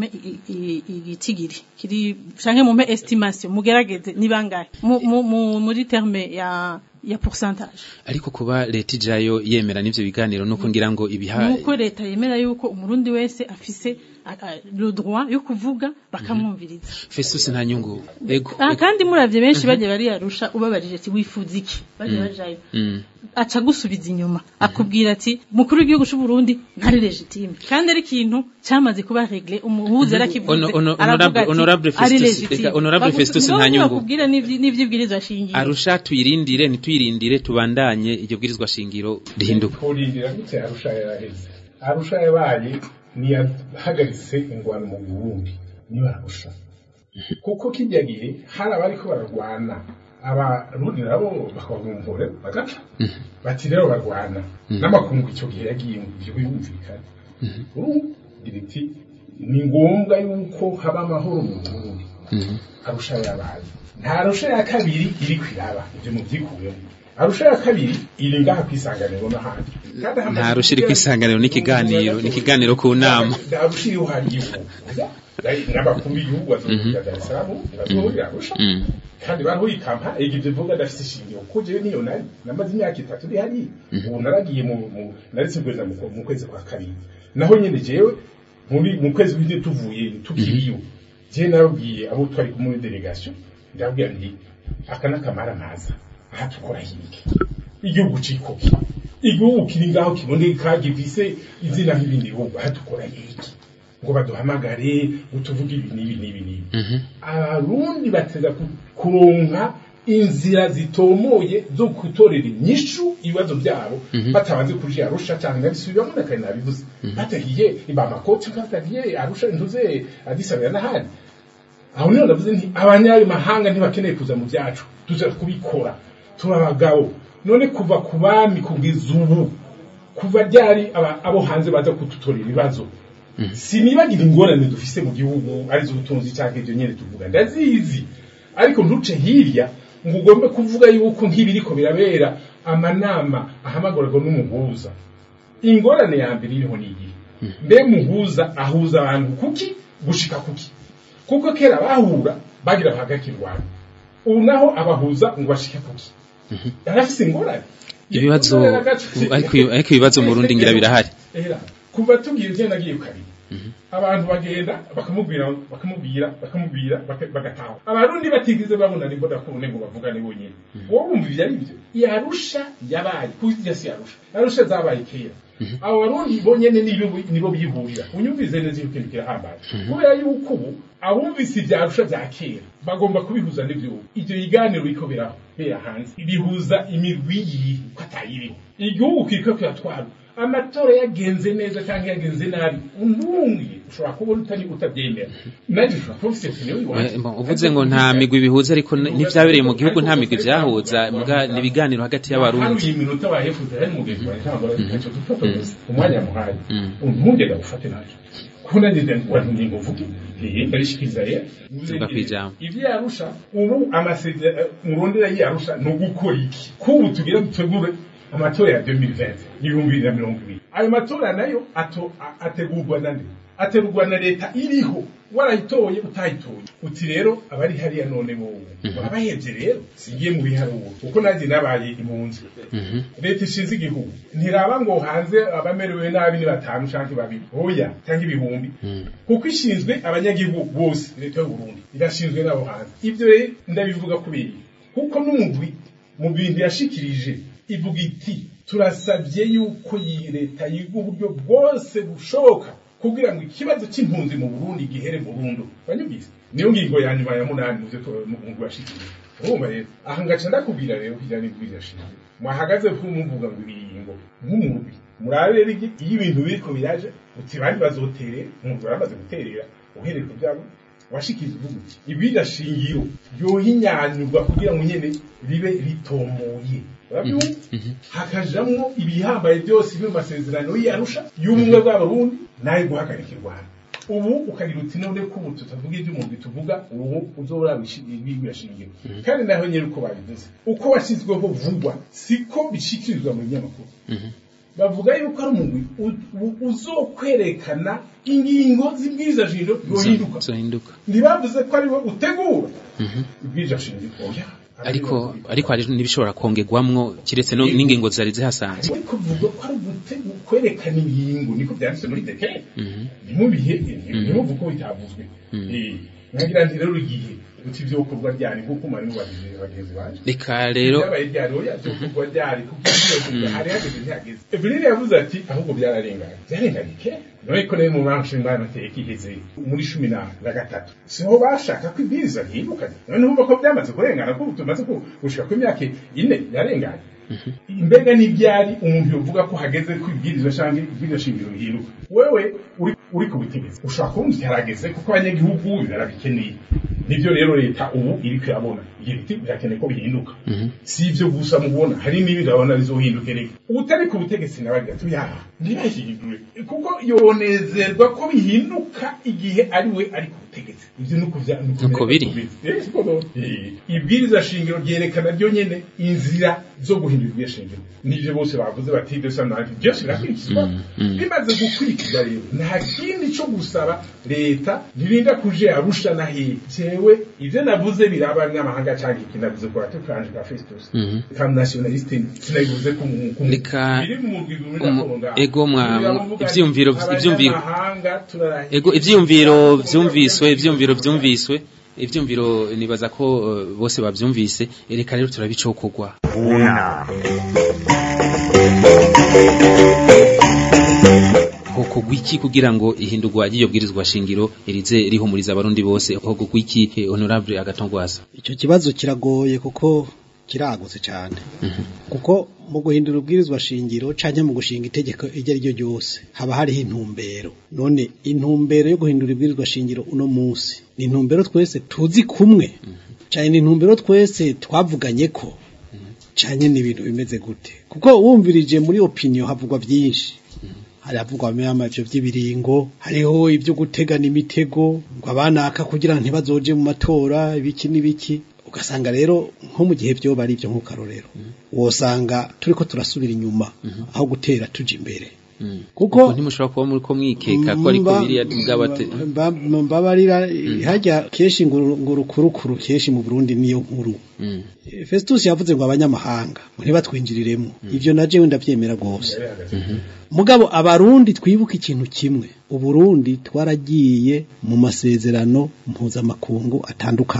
igitigiri kiri change mu me estimation mugerageze nibangaye muri terme ya ya pourcentage ariko kuba leta ijayo yemera n'ivyo biganiro nuko ngira ngo ibiha nuko leta yemera yuko umurundi wese afise le droit yo kuvuga bakamwumviriza Festus nta nyungu ego ah kandi muravye benshi baje bari yarusha ubabarije ati wifuza iki baje bajayo aca gusubiza inyuma akubwira ati mukuru w'igihugu cy'u Burundi ntari legitime kandi ari kintu cyamaze kuba réglé umuhuza arakivuze honorable Festus honorable Festus nta nyungu akubwira n'ivyibwirizwa shingiro arusha tuyirindire nituyirindire tubandanye iryo bwirizwa shingiro rihinduka kurindira gute arusha yaraheze arusha yabaye ni yahagaritse ingwano mu Burundi ni barusha kuko kijya gihe hari abari ko bararwana abarundi nabo bakabumvore bagaca bati rero barwana n'amakungu icyo gihe yagiye mu byo yumvikana ubu diriti ni ngombwa yuko haba amahoro mu Burundi arusha yabaye nta arusha ya kabiri iri kwiraba ibyo mu byikuyemo arusha ya kabiri iri ngaha kwisanganiro n'ahandi nta rushiri kwisanganiro n'ikiganiro n'ikiganiro ku nama arusha yo hariyo n'abakuru b'igihugu bazoja Dar es Salaam bazoja arusha kandi baruye kampa egivye vuga dafite ishingiro ko je niyo nari namaze imyaka itatu ndi hari ubu naragiye mu naretse kweza mu kwezi kwa kabiri naho nyene jewe muri mu kwezi w'inde tuvuye tukiriyo je narabwiye abo twari ku muri delegation ndabwira ndi akana kamara maza aha tukora hirike igihugu cikoki igihugu kiri ngaho kiboneka gifise izina nk'ibindi bihugu aha tukora hirike ngo baduhamagare utuvuga ibi nibi nibi nibi abarundi bateza kuronka inzira zitomoye zo gutorera inyishu ibibazo byabo batabanze kuje arusha cyane nabisubiramo nakari nabivuze batagiye ibamakoti batagiye arusha ntuze adisabira n'ahandi aho niyo navuze nti abanyayo mahanga ntibakeneye kuza mu byacu tuza kubikora turabagabo none kuva kubami kugeza ubu kuva ryari abo hanze baza kututorera ibibazo sinibagira ingorane dufise mu gihugu ari z'ubutunzi cyangwa ibyo nyene tuvuga ndazizi ariko ntuce hirya ngo ugombe kuvuga yuko nk'ibiriko birabera amanama ahamagorwa n'umuhuza ingorane ya mbere iriho niyi mbe muhuza ahuza abantu kuki gushika kuki kuko kera bahura bagira bahagakirwana ubu naho abahuza ngo bashike kuki yarafise ingorane ibibazo ariko ariko ibibazo mu Burundi ngira birahari kuva tugiye je nagiye kabiri abantu bagenda bakamubwira bakamubwira bakamubwira bagataha abarundi batigize babona nimbo dakubone ngo bavugane bonyene wowe wumva ivyo ari byo yarusha yabaye kuzya si yarusha yarusha zabaye kera abo barundi bonyene nibo nibo bihurira unyumvize neza yuko ndikira hambaye kubera yuko ubu abumvise ibyarusha bya kera bagomba kubihuza n'ibyo ibyo biganiro biko biraho bera hanze bihuza imirwi yiyi ko atayiriho igihugu kiko kyatwara amatora yagenze neza cyangwa yagenze nabi umbungi ushobora kubona utari utabyemera naje ushobora kubise niwe uvuze ngo nta migwi bihuza ariko n'ivyabereye mu gihugu nta migwi byahuza mbwa nibiganiro hagati y'abarundi hari iminota bahefuza ari mu gihe cyangwa icyo dufata umwanya muhaye umpungera ufate naje kuna ndende watu ningo vuki iyi barishikiriza ye tugapijama ivyo yarusha ubu amasezerano murondera yarusha no gukora iki kubu tugira dutegure amatora ya deux mille vingt ibihumbi bibiri na mirongo ibiri ayo matora nayo ato ategurwa nande ategurwa na leta iriho warayitoye utayitoye uti rero abari hariya none wowe urabahevye rero singiye mu biharuro uko naje nabaye impunzi leta ishinze igihugu ntiraba ngo hanze abamerewe nabi ni batanu canke babiri oya cyangwa ibihumbi kuko ishinzwe abanyagihugu bose leta y'u Burundi irashinzwe nabo hanze ivyo rero ndabivuga kubiri kuko n'umugwi mu bintu yashikirije ivuga iti turasabye yuko iyi leta yiga uburyo bwose bushoboka kugira ngo ikibazo cy'impunzi mu Burundi gihere burundu banyumvise niyo ngingo ya nyuma ya munani muze to mu bashikirije urumva rero aha ngaca ndakubwira rero kijyanye n'ibirashinze mwahagaze ku mumvuga ngo ibingo nk'umurwi murabe rero iyo ibintu biriko biraje uti bandi bazotere umuntu baramaze guterera uhereye ku byabo washikije uvuga ibidashingiro yohinyanyurwa kugira ngo nyene ribe ritomoye Rabyo hakajamwo ibihambaye byose byo masezerano yarusha y'ubumwe bw'abarundi nayo guhagarika Rwanda ubu ukagira uti none ko ubu tutavuga ibyo umuntu tuvuga ubu uzora bishingiro kandi naho nyere uko babivuze uko washyizweho vugwa siko bishikirizwa mu nyamakuru bavuga yuko ari umugwi uzokwerekana ingingo z'ibwiza jiro yohinduka ntibavuze ko ari we utegura ibwiza shingiro oya ariko ariko hari nibishobora kongerwamwo kiretse no n'ingingo zari zihasanzwe ariko vuga ko ari gutegu kwerekana ingingo niko byanditse muri deke ni mu bihe ni mu vuko bitavuzwe eh nkagira nti rero igihe uti byo kurwa ryari kuko mari mubagije bageze baje reka rero yabaye ryari oya byo kurwa ryari kuko hari hageze ntihageze Evelyn yavuze ati ahubwo byararengana byarengana ke noye ko ne mu banshinga amateka iheze muri cumi na gatatu siho bashaka kwibiriza hinduka none umva ko byamaze kurengana ko tumaze gushika ku myaka ine yarengana imbega n'ibyari umuntu yovuga ko hageze kwibwirizwa cyangwa ibwirizwa shingiro bihinduka wewe uri uri kubitegeza ushaka kumva harageze kuko abanyagihugu barabikeneye nibyo rero leta ubu iri kwirabona igiti birakeneye ko bihinduka si ivyo gusa mubona hari n'ibindi abana bizohinduke reka ubutari ku butegetsi nabagira tuyaha ntibashigirwe kuko yonezerwa ko bihinduka igihe ari we ari ku butegetsi ivyo nuko vya nuko biri ibwiriza shingiro ryerekana ryo nyene inzira zo guhindura ibyo shingiro nivyo bose bavuze bati ibyo sanari byose birakurikizwa bimaze gukurikizwa rero nta kindi cyo gusaba leta nirinda kuje arusha na he jewe ivyo navuze biraba n'amahanga cyangwa ikinavuze ko atukanje ka Festus kam nationaliste sinayivuze ku biri mu mugwi ego mwa ivyumviro ivyumviro ego ivyumviro vyumviswe ivyumviro vyumviswe ivyumviro nibaza ko uh, bose bavyumvise reka rero turabicokogwa una hoko gwiki kugira ngo ihindurwa y'iyo bwirizwa shingiro irize rihumuriza abarundi bose hoko gwiki honorable agatongwaza icyo kibazo kiragoye kuko kiragutse cyane kuko mu guhindura ubwirizwa shingiro canke mu gushinga itegeko iryo ari ryo ryose haba hariho intumbero none intumbero yo guhindura ubwirizwa shingiro uno munsi ni intumbero twese tuzi kumwe cyane ni intumbero twese twavuganye ko cyane ni ibintu bimeze gute kuko wumvirije muri opinion havugwa byinshi hari havugwa amajyo by'ibiringo hariho ibyo gutegana imitego ngo abanaka kugira ngo ntibazoje mu matora ibiki n'ibiki ugasanga rero nko mu gihe byo bari byo nk'ukarorero wosanga turiko turasubira inyuma aho gutera tuje imbere kuko ntimushobora kuba muri ko mwikeka ko ariko biriya bwabate mbabarira hajya keshi ngurukurukuru keshi mu Burundi niyo nkuru Festus yavuze ngo abanyamahanga ntibatwinjiriremo ivyo naje wenda byemera gose mugabo abarundi twibuka ikintu kimwe uburundi twaragiye mu masezerano mpuzamakungu atandukanye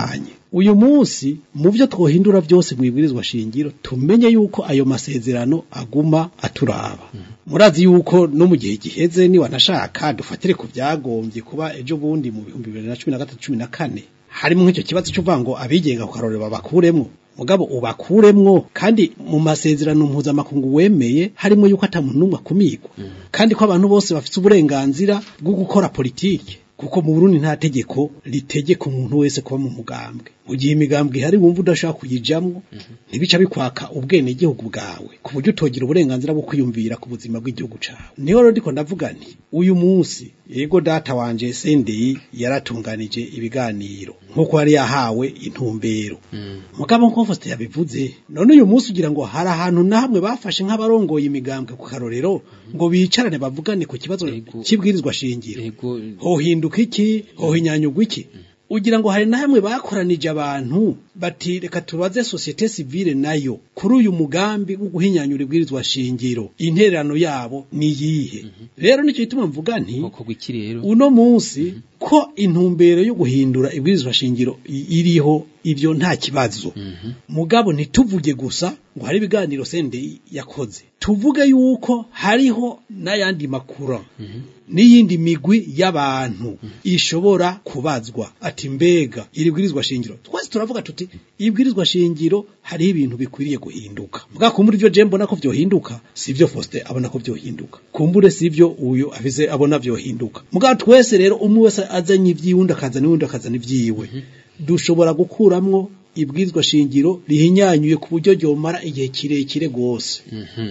uyu munsi mu byo twohindura byose mu ibwirizwa shingiro tumenye yuko ayo masezerano aguma aturaba murazi yuko no mu gihe giheze ni wanashaka dufatire ku byagombye kuba ejo bundi mu bihumbi bibiri na cumi na gatatu cumi na kane harimo nk'icyo kibazo cyo vango abigenga ku karorero babakuremwo mugabo ubakuremwo kandi mu masezerano mpuzamakungu wemeye harimo yuko atamuntu numwe akumigwa kandi ko abantu bose bafite uburenganzira bwo gukora politike kuko mu Burundi nta tegeko ritegeka umuntu wese kuba mu mugambwe mu gihe imigambwe hari wumva udashaka kuyijamwo ntibica bikwaka ubwene igihugu bwawe ku buryo utogira uburenganzira bwo kwiyumvira ku buzima bw'igihugu cawe niho rero ndiko ndavuga nti uyu munsi yego data wanje Sendei yaratunganije ibiganiro nkuko yari yahawe intumbero mugabo nko Faustin yabivuze none uyu munsi ugira ngo hari ahantu nahamwe bafashe nk'abarongoye imigambwe ku karorero ngo bicarane bavugane ku kibazo kibwirizwa shingiro hohinduka iki hohinyanyugwa iki ugira ngo hari na hamwe bakoranije abantu bati reka tubaze societe civile nayo kuri uyu mugambi wo guhinyanyura ibwirizwa shingiro intererano yabo ni yihe rero nicyo gituma mvuga nti uno munsi ko intumbero yo guhindura ibwirizwa shingiro iriho ivyo nta kibazo mugabo ntituvuge gusa ngo hari ibiganiro Sendei yakoze tuvuge yuko hariho n'ayandi makuru n'iyindi migwi y'abantu ishobora kubazwa ati mbega iribwirizwa shingiro twese turavuga tuti ibwirizwa shingiro hari ibintu bikwiriye guhinduka vuga kumbura ivyo je mbona ko vyohinduka sivyo Faustin abona ko vyohinduka kumbure sivyo uyo avize abona vyohinduka mugabo twese rero umwe wese azanye ivyiwundi akaza n'uwundi akaza n'ivyiwe dushobora gukuramwo ibwirizwa shingiro rihinyanyuye ku buryo ryomara igihe kirekire gose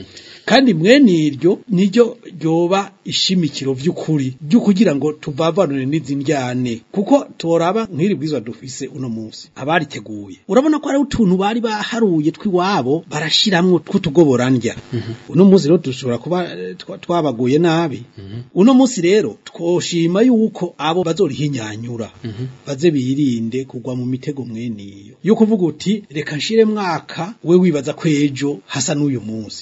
kandi mwene iryo niryo ryoba ishimikiro vy'ukuri byo kugira ngo tuvavanure n'izindyane kuko toraba nk'iri bwizwa dufise uno munsi abariteguye urabona ko ari utuntu bari baharuye twiwabo barashiramwo twutugoborandya uno munsi rero dushobora kuba twabaguye nabi uno munsi rero twoshima yuko abo bazorihinyanyura baze birinde kugwa mu mitego mwene iyo yo kuvuga uti reka nshire mwaka we wibaza ko ejo hasa n'uyu munsi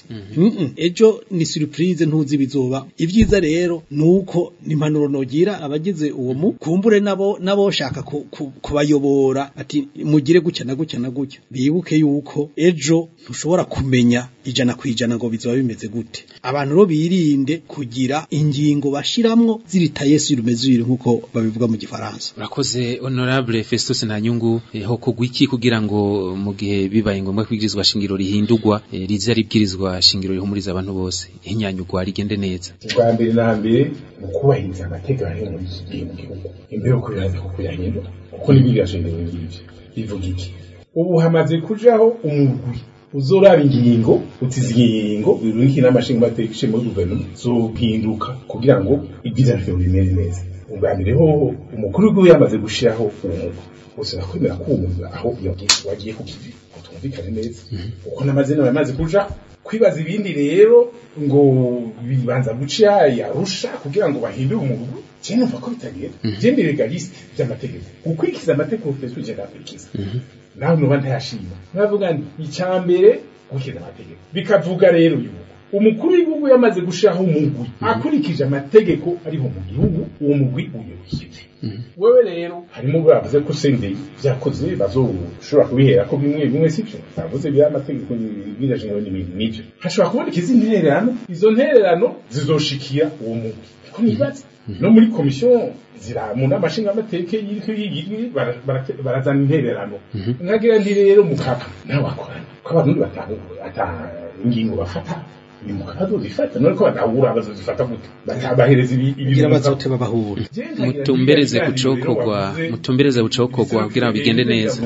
ejo ni surprise ntuzi bizoba ivyiza rero nuko nimpanuro nogira abagize uwo mu kumbure nabo nabo shaka kubayobora ati mugire gucya na gucya na gucya bibuke yuko ejo ntushobora kumenya ijana kwijana ngo bizoba bimeze gute abantu ro birinde kugira ingingo bashiramwo ziritaye sur mesure nkuko babivuga mu gifaransa urakoze honorable Festus Ntanyungu ho kugwiki kugira ngo mu gihe bibaye ngombwa kwigirizwa shingiro rihindurwa riza ribwirizwa shingiro rihumuriza abantu bose inyanyugwa rigende neza bwa mbere na mbere ukubahiriza amategeko ari muri iki gihugu imbere yo kuyaza ko kuyahindura uko nibiga shingiro ngivyo bivuga iki ubu hamaze kujaho umugwi uzoraba ingingo utizingingo birunki n'amashinga batekishe muri guverinoma zo bwinduka kugira ngo ibizaryo bimere neza ubwa mbere ho umukuru w'igihugu yamaze gushiraho umugwi bose bakwemera kumva aho wagiye kukivi utumvikane neza uko n'amazina yamaze kuja kwibaza ibindi rero ngo bibanza guca yarusha kugira ngo bahindure umugwi cyane umva ko bitagiye gende legaliste by'amategeko ukurikiza amategeko fese ugenda akurikiza naho nuba ntayashima navuga nti icyambere gukira amategeko bikavuga rero yuko umukuru w'igihugu yamaze gushiraho umugwi akurikije amategeko ariho mu gihugu uwo mugwi uyoboye wewe rero harimo bavuze ko Sendei byakoze bazoshobora kubihera ko bimwe bimwe sibyo bavuze bya amategeko y'ibiraje n'ibyo hashobora kuboneka izindi ntererano izo ntererano zizoshikira uwo mugwi ko nibaza no muri commission zira mu namashinga amateke yiriko yigirwe barazana intererano nkagira ndi rero mukaka nawe akorana ko abantu batanga ata ingingo bafata ni mukaka zifata none ko badahura bazozifata gute batabahereza ibintu bazote babahura mutumbereze kucokogwa mutumbereze bucokogwa kugira bigende neza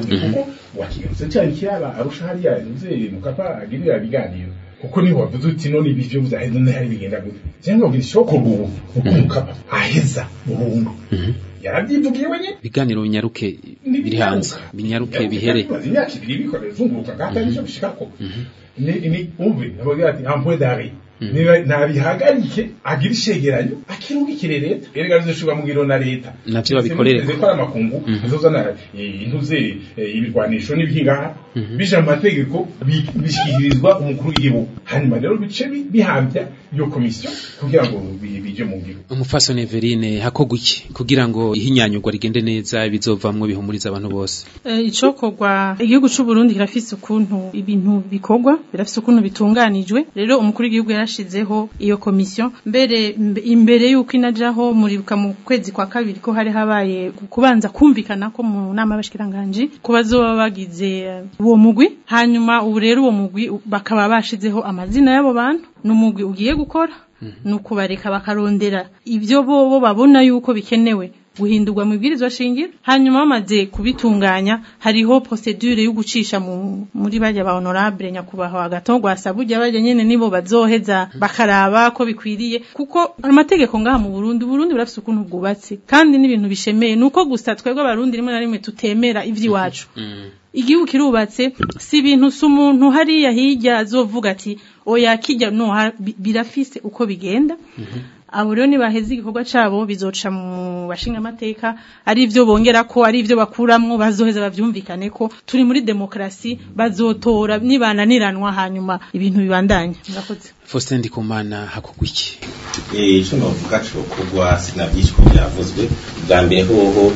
wakize cyane kiraba arusha hari yanze mukapa agirira biganiro kuko niho wavuze uti none ibivyo bizaheza none hari bigenda gute cyangwa ngo ishokogwa uko mukapa aheza burundu yarabyivugiye wenye biganiro binyaruke biri hanze binyaruke bihere imyaka ibiri bikorera zunguruka gata nisho bishikako ni ni umve nabagira ati ampoe dari niba nabihagarike agira ishegeranyo akirungikire leta erega bizoshobora mugiro na leta navyo babikorere ko ari amakungu bizozana intuze ibirwanisho n'ibihinga bija amategeko bishikirizwa umukuru w'igihugu hanyuma rero bice bihambya iyo komisiyo kugira ngo bije mu ngiro. Umufasoni Everine hakogwa iki kugira ngo ihinyanyurwa rigende neza bizovamwe bihumuriza abantu bose? E, icokorwa igihugu c'u Burundi kirafise ukuntu ibintu bikorwa birafise ukuntu bitunganijwe. Rero umukuru w'igihugu yarashizeho iyo komisiyo mbere imbere yuko inajaho muribuka mu kwezi kwa kabiri ko hari habaye kubanza kumvikana ko mu nama y'abashikiranganje ko bazoba bagize uwo mugwi, hanyuma ubu rero uwo mugwi bakaba bashizeho amazina y'abo bantu n'umugwi ugiye gukora nuko bareka bakarondera ibyo bo babona yuko bikenewe guhindurwa mu bwirizwa shingiro, hanyuma bamaze kubitunganya hariho procedure yo gucisha mu muri bajya ba honorable nyakubahwa agatongwa asabujya bajya nyene nibo bazoheza bakaraba ko bikwiriye, kuko amategeko ngaha mu Burundi Burundi burafise ukuntu bwubatse kandi n'ibintu bishemeye nuko gusa twebwe abarundi rimwe na rimwe tutemera ivyiwacu. Igihugu kirubatse si ibintu sumuntu hariya hirya azovuga ati oya kijya no birafise uko bigenda. Abo rero nibaheze igikorwa cabo bizoca mu bashinga amateka ari ivyo bongera ko ari ivyo bakuramwo bazoheza bavyumvikane ko turi muri demokrasi bazotora nibananiranwa hanyuma ibintu bibandanye. Murakoze. Faustin Ndikumana hakogwa iki? Eh cyo novuga cyo kugwa sinabyishwe byavuzwe bwa mbere hoho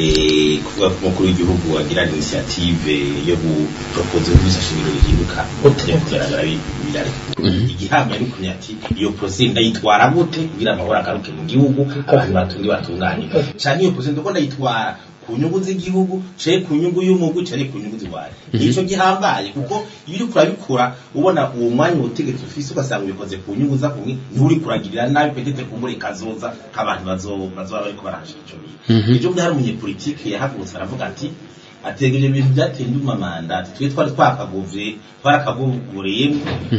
eh kuvuga ko mukuru w'igihugu agira initiative yo gupropose ubwisashingiro rihinduka kugaragara birare igihamba ari kunyati iyo process ndayitwara gute kugira amahoro agaruke mu gihugu abantu batungi batunganye cyane iyo process ndiko ndayitwara ku nyungu z'igihugu cye ku nyungu y'umugu cyane ku nyungu z'iwawe nico gihambaye kuko iyo uri kurabikora ubona uwo mwanya utegetse ufise ugasanga ubikoze ku nyungu za kumwe nturi kuragirira nabi petete kumbure kazoza k'abantu bazo bazoba bariko barashije ibyo byari umunyepolitike yahagurutse aravuga ati ategereje ibintu byateye nduma mandate twe twari twakaguvye twarakaguvuriye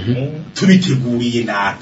tubiteguriye naka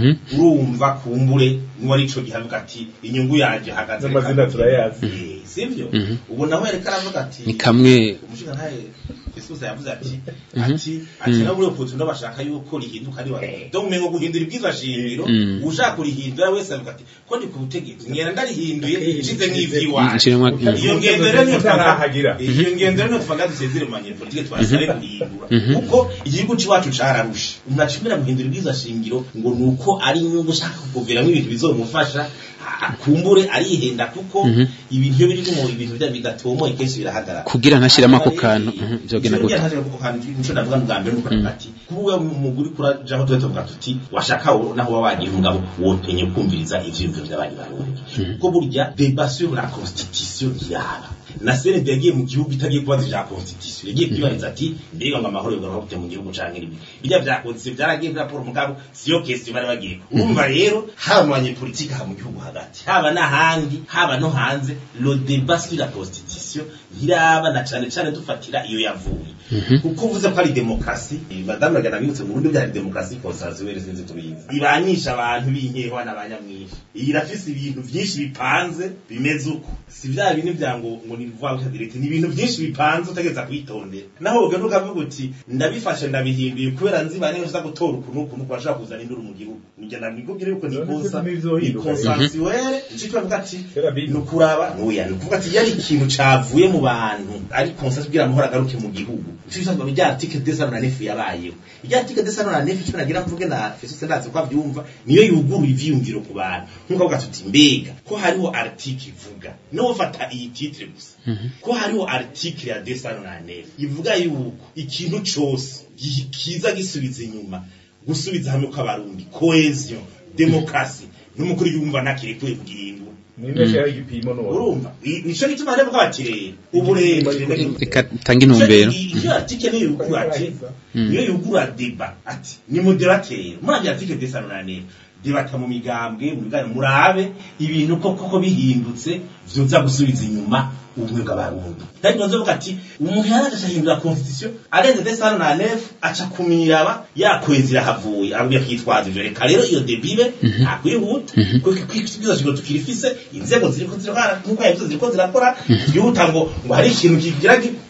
urumva kumbure niwari ico gihavuga ati inyungu yaje hagaze amazina turayazi sivyo ubu nawe reka aravuga ati ni kamwe umushinga ntaye Yesu yavuze ati ati ati na buri ukuntu ndabashaka yuko rihinduka ari wawe donc mengo guhindura ibwiza shingiro ushaka kurihindura wese avuga ati ko ndi ku butegetsi ngera ndarihinduye nshize nk'ivyi waje iyo ngendere niyo twarahagira iyo ngendere niyo twaga dusezere mu manyepolitike twasare guhindura kuko igihugu cyacu cararusha umwacimira guhindura ibwiza shingiro ngo nuko ari inyungu ushaka kugoveramo ibintu bizomufasha akumbure arihenda kuko ibintu byo biri mu ibintu bya bigatomo ikenshi birahagara kugira ntashiramo ako kantu byogenda gute ntashiramo ako kantu nico ndavuga ngambere nuko ati kuba umuguri kurajaho twe tuvuga tuti washaka naho wabagira umugabo wotenye kumviriza ivyimviro by'abandi barundi kuko burya débat sur la constitution yaba na sene yagiye mu gihugu itagiye kubaza ja constitution yagiye kwibariza ati mbega ngo amahoro yogaruka mu gihugu canke ibi bijya byakoze byaragiye raporo mugabo siyo kesi bari bagiye urumva rero habanye politique ha mu gihugu hagati haba n'ahandi haba no hanze le débat sur la constitution hiraba na cane cane dufatira iyo yavuye kuko uvuze ko ari demokrasi madame bagana bibutse mu Burundi bya demokrasi consensuelle sinzi tubizi ibanyisha abantu b'inkeho n'abanyamwishi irafise ibintu byinshi bipanze bimeze uko si bya bintu byango ngo ni vuba direct ni ibintu byinshi bipanze utegeza kwitondera naho ugaruka ukavuga uti ndabifashe ndabihinduye kubera nzi bane nza gutora ukuntu ukuntu kwashaka kuzana induru mu gihugu nigenda nigubwire yuko ni konsa ni consensuelle icyo twavuga ati nukuraba nuya nukuvuga ati yari ikintu cavuye mu bantu ari consensus kugira amahoro agaruke mu gihugu Fisa ngo bijya article deux cent neuf yabayeho. Ijya article deux cent neuf cyo nagira mvuge na Fisa ndazi kwa byumva niyo yuguru ivyumviro ku bantu. Nkuko gatuti mbega ko hariho article ivuga. No fata iyi titre gusa. Ko hariho article ya deux cent neuf ivuga yuko ikintu cyose kiza gisubiza inyuma gusubiza hamwe kw'abarundi cohesion demokrasi n'umukuru yumva nakire kwe kugihindura. Nimesha mm. igipimo no urumva nico gituma rero bwakire uburenganzira reka tangi intumbero iyo article niyo yugura ati niyo yugura débat ati ni moderateur muri article deux cent neuf debata mu migambwe mu bigane murabe ibintu koko ko bihindutse vyoza gusubiza inyuma ubumwe bw'abarundi kandi bazovuga ati umuntu yaragashahindura constitution arenze deux cent neuf aca kumiraba yakwezira havuye aruye kwitwaza ivyo reka rero iyo debibe akwihuta kuko kwikiza cyo tukirifise inzego ziriko zirakora nkuko yavuze ziriko zirakora yihuta ngo ngo hari ikintu kigira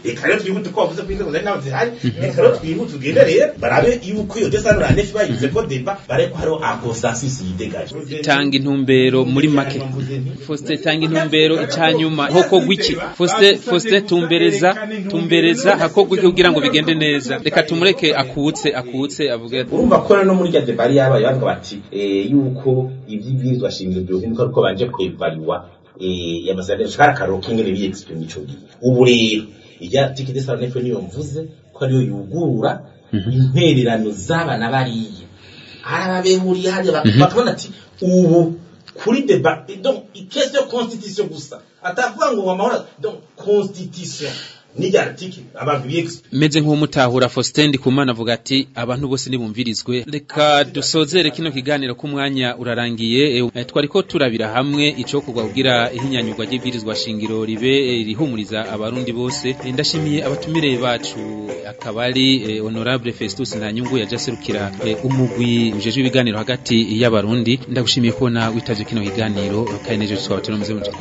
reka rero twihute ko wavuze ko inzego zari nawe zihari reka rero twihute tugende rero barabe yuko iyo desano na nefi bayize ko deba bare ko hariho aconsensus yidegaje tanga intumbero muri make Faustin tanga intumbero icanyuma hoko gwiki Faustin Faustin tumbereza tumbereza hakogwa kugira ngo bigende neza reka tumureke akutse akutse avuge urumva ko no muri ya debari yaba yavuga bati eh yuko ivyibizwa shingiro byo niko ko banje kwevaliwa eh yamazane shara karoke ngene bi explain ico gihe ubu rero ijya tikete sa nefe niyo mvuze ko ariyo yugurura intererano z'abana bariye arababehuriye hali bakabona ati ubu kuri débat donc question constitution gusa atavuga ngo amahora donc constitution ni article abantu biexp meze nko mutahura Faustin Ndikumana avuga ati abantu bose nibumvirizwe reka dusozere kino kiganiro ku mwanya urarangiye e, twariko turabira hamwe ico kugwa kugira ihinyanyurwa ry'ibwirizwa shingiro ribe e, rihumuriza abarundi bose e, ndashimiye abatumire bacu akabari e, honorable Festus Ntanyungu yajaserukira e, umugwi ujeje ibiganiro hagati y'abarundi ndagushimiye kubona witaje kino kiganiro kandi neje twabatera muze muje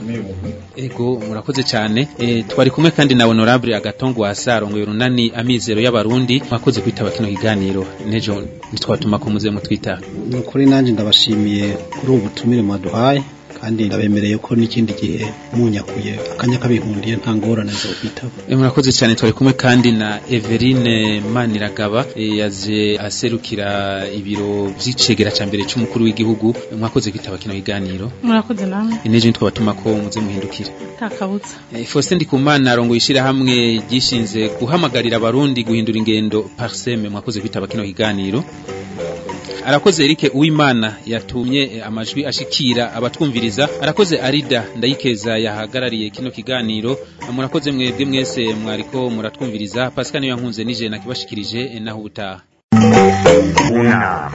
ego murakoze cyane e, twari kumwe kandi na honorable Agatongo Asaro Runani amizero y'abarundi mwakoze kwitaba kino kiganiro nejo nitwatuma ko muze mutwita nukuri nanje ndabashimiye kuri ubu butumire mwaduhaye kandi ndabemereye ko n'ikindi gihe munyakuye akanya kabihundiye nta ngorane zo kwitaba e, murakoze cyane twari kumwe kandi na Everine Maniragaba e, yaje aserukira ibiro vy'icegera ca mbere c'umukuru w'igihugu mwakoze kwitaba kino kiganiro murakoze namwe nejo nitwabatuma ko muze muhindukira takabutsa e, Faustin Ndikumana arongo yishira hamwe gishinze guhamagarira abarundi guhindura ingendo parseme mwakoze kwitaba kino kiganiro arakoze Eric Uwimana yatumye amajwi ashikira abatwumviriza arakoze Arida ndayikeza yahagarariye kino kiganiro murakoze mwebwe mwese mwariko muratwumviriza Pascal niyo yankunze nije nakibashikirije naho ubutaha Una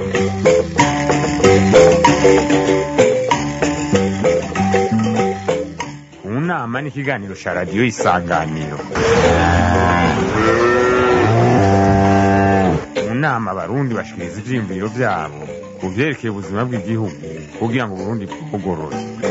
Una ni ikiganiro cha radio Isanganiro Unama abarundi bashikiriza ivyiyumviro vyabo kuvyerekeye ubuzima bw'igihugu kugira ngo Burundi bugorore